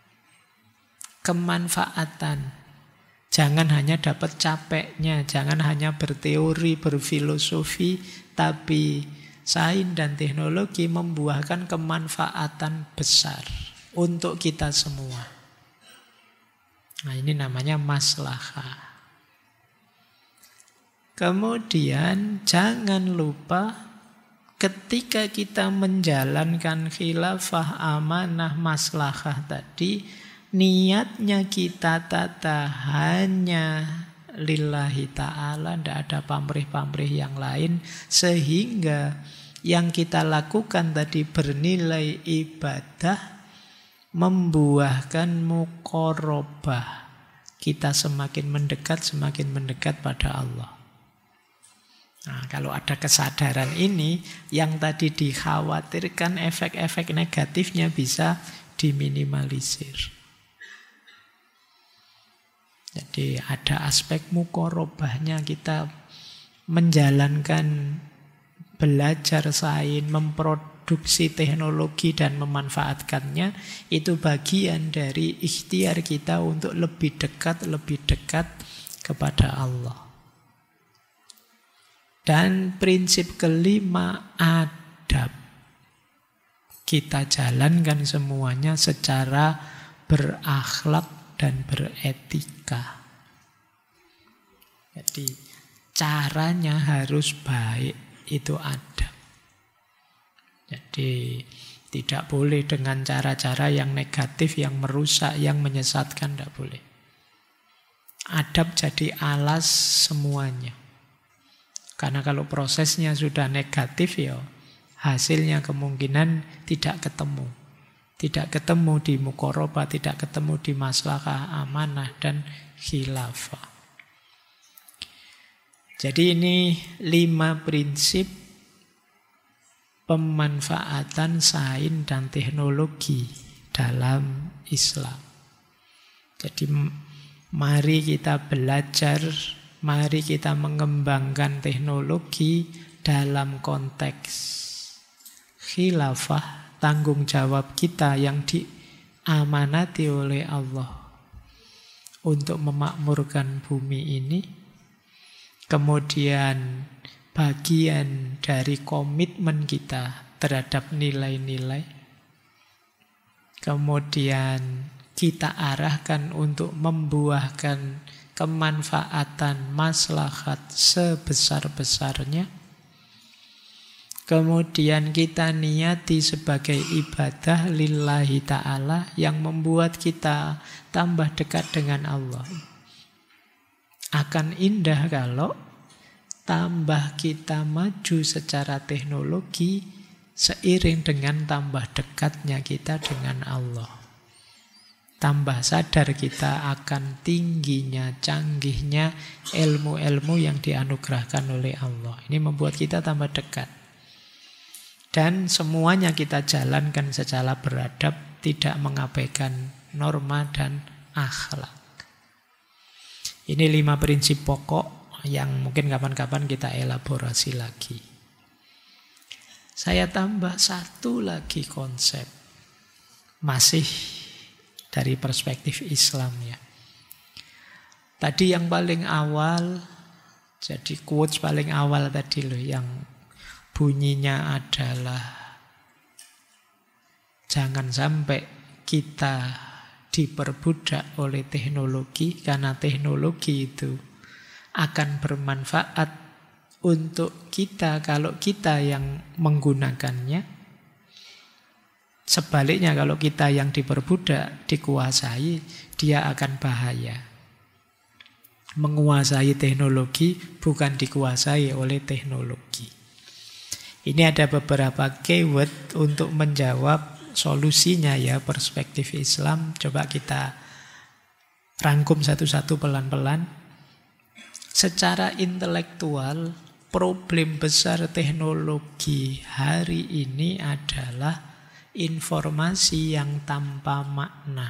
S1: kemanfaatan. Jangan hanya dapat capeknya, jangan hanya berteori, berfilosofi, tapi sains dan teknologi membuahkan kemanfaatan besar untuk kita semua. Nah, ini namanya maslahah. Kemudian jangan lupa ketika kita menjalankan khilafah, amanah, maslahah tadi, niatnya kita tata hanya lillahi ta'ala, tidak ada pamrih-pamrih yang lain, sehingga yang kita lakukan tadi bernilai ibadah, membuahkan muqarabah. Kita semakin mendekat pada Allah. Nah, kalau ada kesadaran ini, yang tadi dikhawatirkan efek-efek negatifnya bisa diminimalisir. Jadi ada aspek muqarabahnya, kita menjalankan, belajar sains, memproduksi teknologi dan memanfaatkannya, itu bagian dari ikhtiar kita untuk lebih dekat kepada Allah. Dan prinsip kelima, adab. Kita jalankan semuanya secara berakhlak dan beretika. Jadi caranya harus baik, itu adab. Jadi tidak boleh dengan cara-cara yang negatif, yang merusak, yang menyesatkan, tidak boleh. Adab jadi alas semuanya. Karena kalau prosesnya sudah negatif, ya hasilnya kemungkinan tidak ketemu. Tidak ketemu di muqarabah, tidak ketemu di maslahah, amanah, dan khilafah. Jadi ini 5 prinsip pemanfaatan sains dan teknologi dalam Islam. Jadi mari kita belajar, mari kita mengembangkan teknologi dalam konteks khilafah, tanggung jawab kita yang diamanati oleh Allah untuk memakmurkan bumi ini. Kemudian bagian dari komitmen kita terhadap nilai-nilai. Kemudian kita arahkan untuk membuahkan kemanfaatan maslahat sebesar-besarnya. Kemudian kita niati sebagai ibadah lillahi ta'ala yang membuat kita tambah dekat dengan Allah. Akan indah kalau tambah kita maju secara teknologi seiring dengan tambah dekatnya kita dengan Allah. Tambah sadar kita akan tingginya, canggihnya ilmu-ilmu yang dianugerahkan oleh Allah. Ini membuat kita tambah dekat. Dan semuanya kita jalankan secara beradab, tidak mengabaikan norma dan akhlak. Ini 5 prinsip pokok yang mungkin kapan-kapan kita elaborasi lagi. Saya tambah 1 lagi konsep. Masih dari perspektif Islam ya. Tadi yang paling awal, jadi quotes paling awal tadi loh, yang bunyinya adalah jangan sampai kita diperbudak oleh teknologi, karena teknologi itu akan bermanfaat untuk kita kalau kita yang menggunakannya. Sebaliknya kalau kita yang diperbudak, dikuasai, dia akan bahaya. Menguasai teknologi bukan dikuasai oleh teknologi. Ini ada beberapa keyword untuk menjawab solusinya ya, perspektif Islam. Coba kita rangkum satu-satu pelan-pelan. Secara intelektual, problem besar teknologi hari ini adalah informasi yang tanpa makna,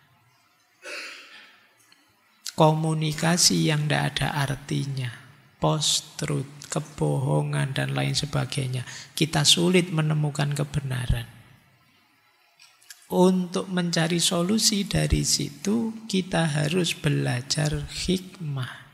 S1: komunikasi yang tidak ada artinya, post-truth, kebohongan, dan lain sebagainya. Kita sulit menemukan kebenaran. Untuk mencari solusi dari situ, kita harus belajar hikmah.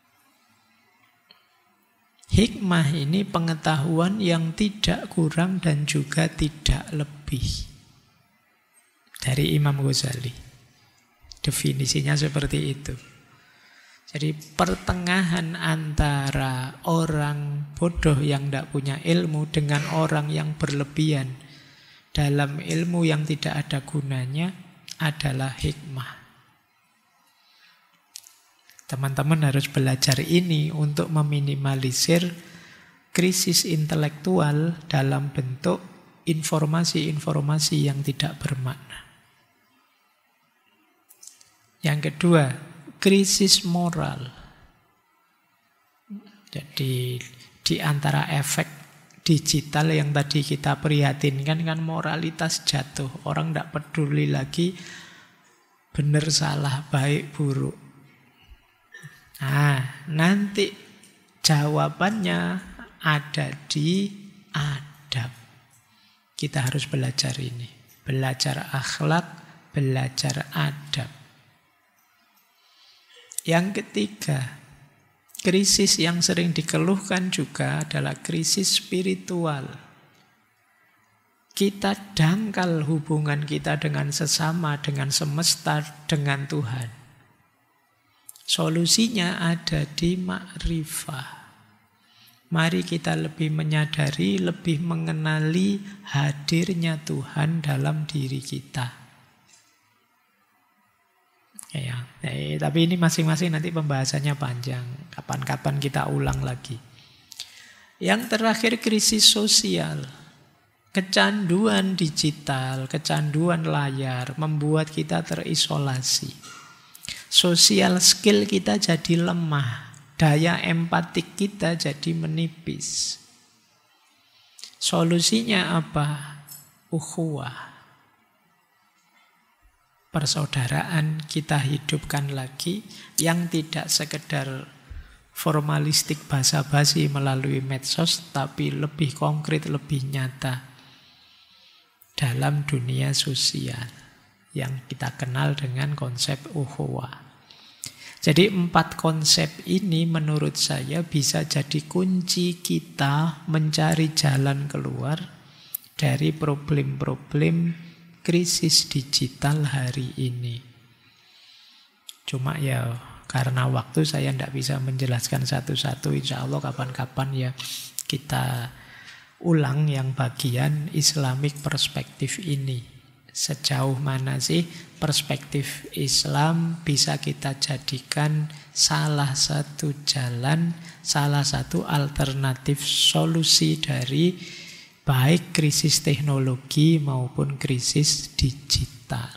S1: Hikmah ini pengetahuan yang tidak kurang dan juga tidak lebih. Dari Imam Ghazali. Definisinya seperti itu. Jadi pertengahan antara orang bodoh yang tidak punya ilmu dengan orang yang berlebihan dalam ilmu yang tidak ada gunanya adalah hikmah. Teman-teman harus belajar ini untuk meminimalisir krisis intelektual dalam bentuk informasi-informasi yang tidak bermakna. Yang kedua, krisis moral. Jadi di antara efek digital yang tadi kita prihatinkan kan moralitas jatuh. Orang tidak peduli lagi benar salah, baik buruk. Nah, nanti jawabannya ada di adab. Kita harus belajar ini. Belajar akhlak, belajar adab. Yang ketiga, krisis yang sering dikeluhkan juga adalah krisis spiritual. Kita dangkal hubungan kita dengan sesama, dengan semesta, dengan Tuhan. Solusinya ada di makrifah. Mari kita lebih menyadari, lebih mengenali hadirnya Tuhan dalam diri kita. Ya, tapi ini masing-masing nanti pembahasannya panjang. Kapan-kapan kita ulang lagi. Yang terakhir krisis sosial. Kecanduan digital, kecanduan layar membuat kita terisolasi. Sosial skill kita jadi lemah. Daya empatik kita jadi menipis. Solusinya apa? Ukhuwah. Persaudaraan kita hidupkan lagi yang tidak sekedar formalistik basa-basi melalui medsos, tapi lebih konkret, lebih nyata dalam dunia sosial yang kita kenal dengan konsep ukhuwah. Jadi 4 konsep ini menurut saya bisa jadi kunci kita mencari jalan keluar dari problem-problem krisis digital hari ini. Cuma ya karena waktu saya tidak bisa menjelaskan satu-satu. Insya Allah kapan-kapan ya kita ulang yang bagian Islamic perspektif ini. Sejauh mana sih perspektif Islam bisa kita jadikan salah satu jalan, salah satu alternatif solusi dari baik krisis teknologi maupun krisis digital.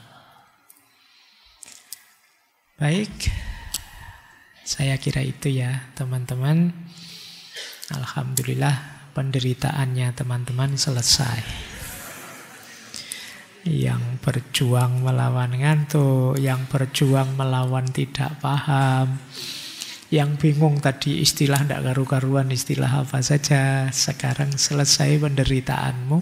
S1: Baik, saya kira itu ya teman-teman. Alhamdulillah penderitaannya teman-teman selesai. Yang berjuang melawan ngantuk, yang berjuang melawan tidak paham, yang bingung tadi istilah tidak karu-karuan, istilah apa saja, sekarang selesai penderitaanmu.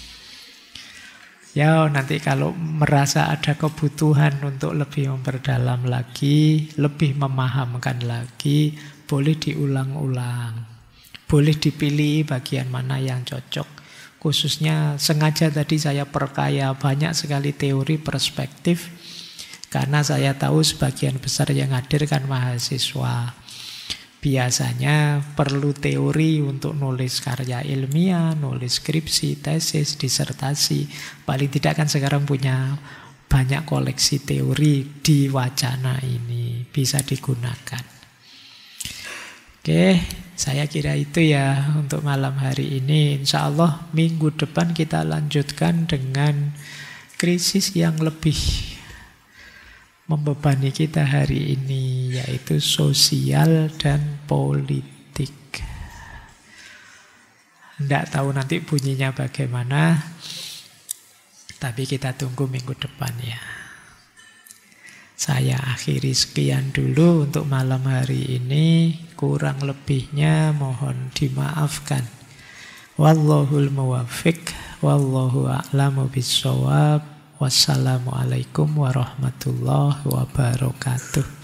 S1: Ya nanti kalau merasa ada kebutuhan untuk lebih memperdalam lagi, lebih memahamkan lagi, boleh diulang-ulang. Boleh dipilih bagian mana yang cocok. Khususnya sengaja tadi saya perkaya banyak sekali teori perspektif karena saya tahu sebagian besar yang hadir kan mahasiswa. Biasanya perlu teori untuk nulis karya ilmiah, nulis skripsi, tesis, disertasi. Paling tidak kan sekarang punya banyak koleksi teori di wacana ini bisa digunakan. Oke, saya kira itu ya untuk malam hari ini. Insya Allah minggu depan kita lanjutkan dengan krisis yang lebih membebani kita hari ini, yaitu sosial dan politik. Tidak tahu nanti bunyinya bagaimana, tapi kita tunggu minggu depan ya. Saya akhiri sekian dulu untuk malam hari ini. Kurang lebihnya mohon dimaafkan. Wallahul muwaffiq, wallahu a'lamu bissawab. Wassalamualaikum warahmatullahi wabarakatuh.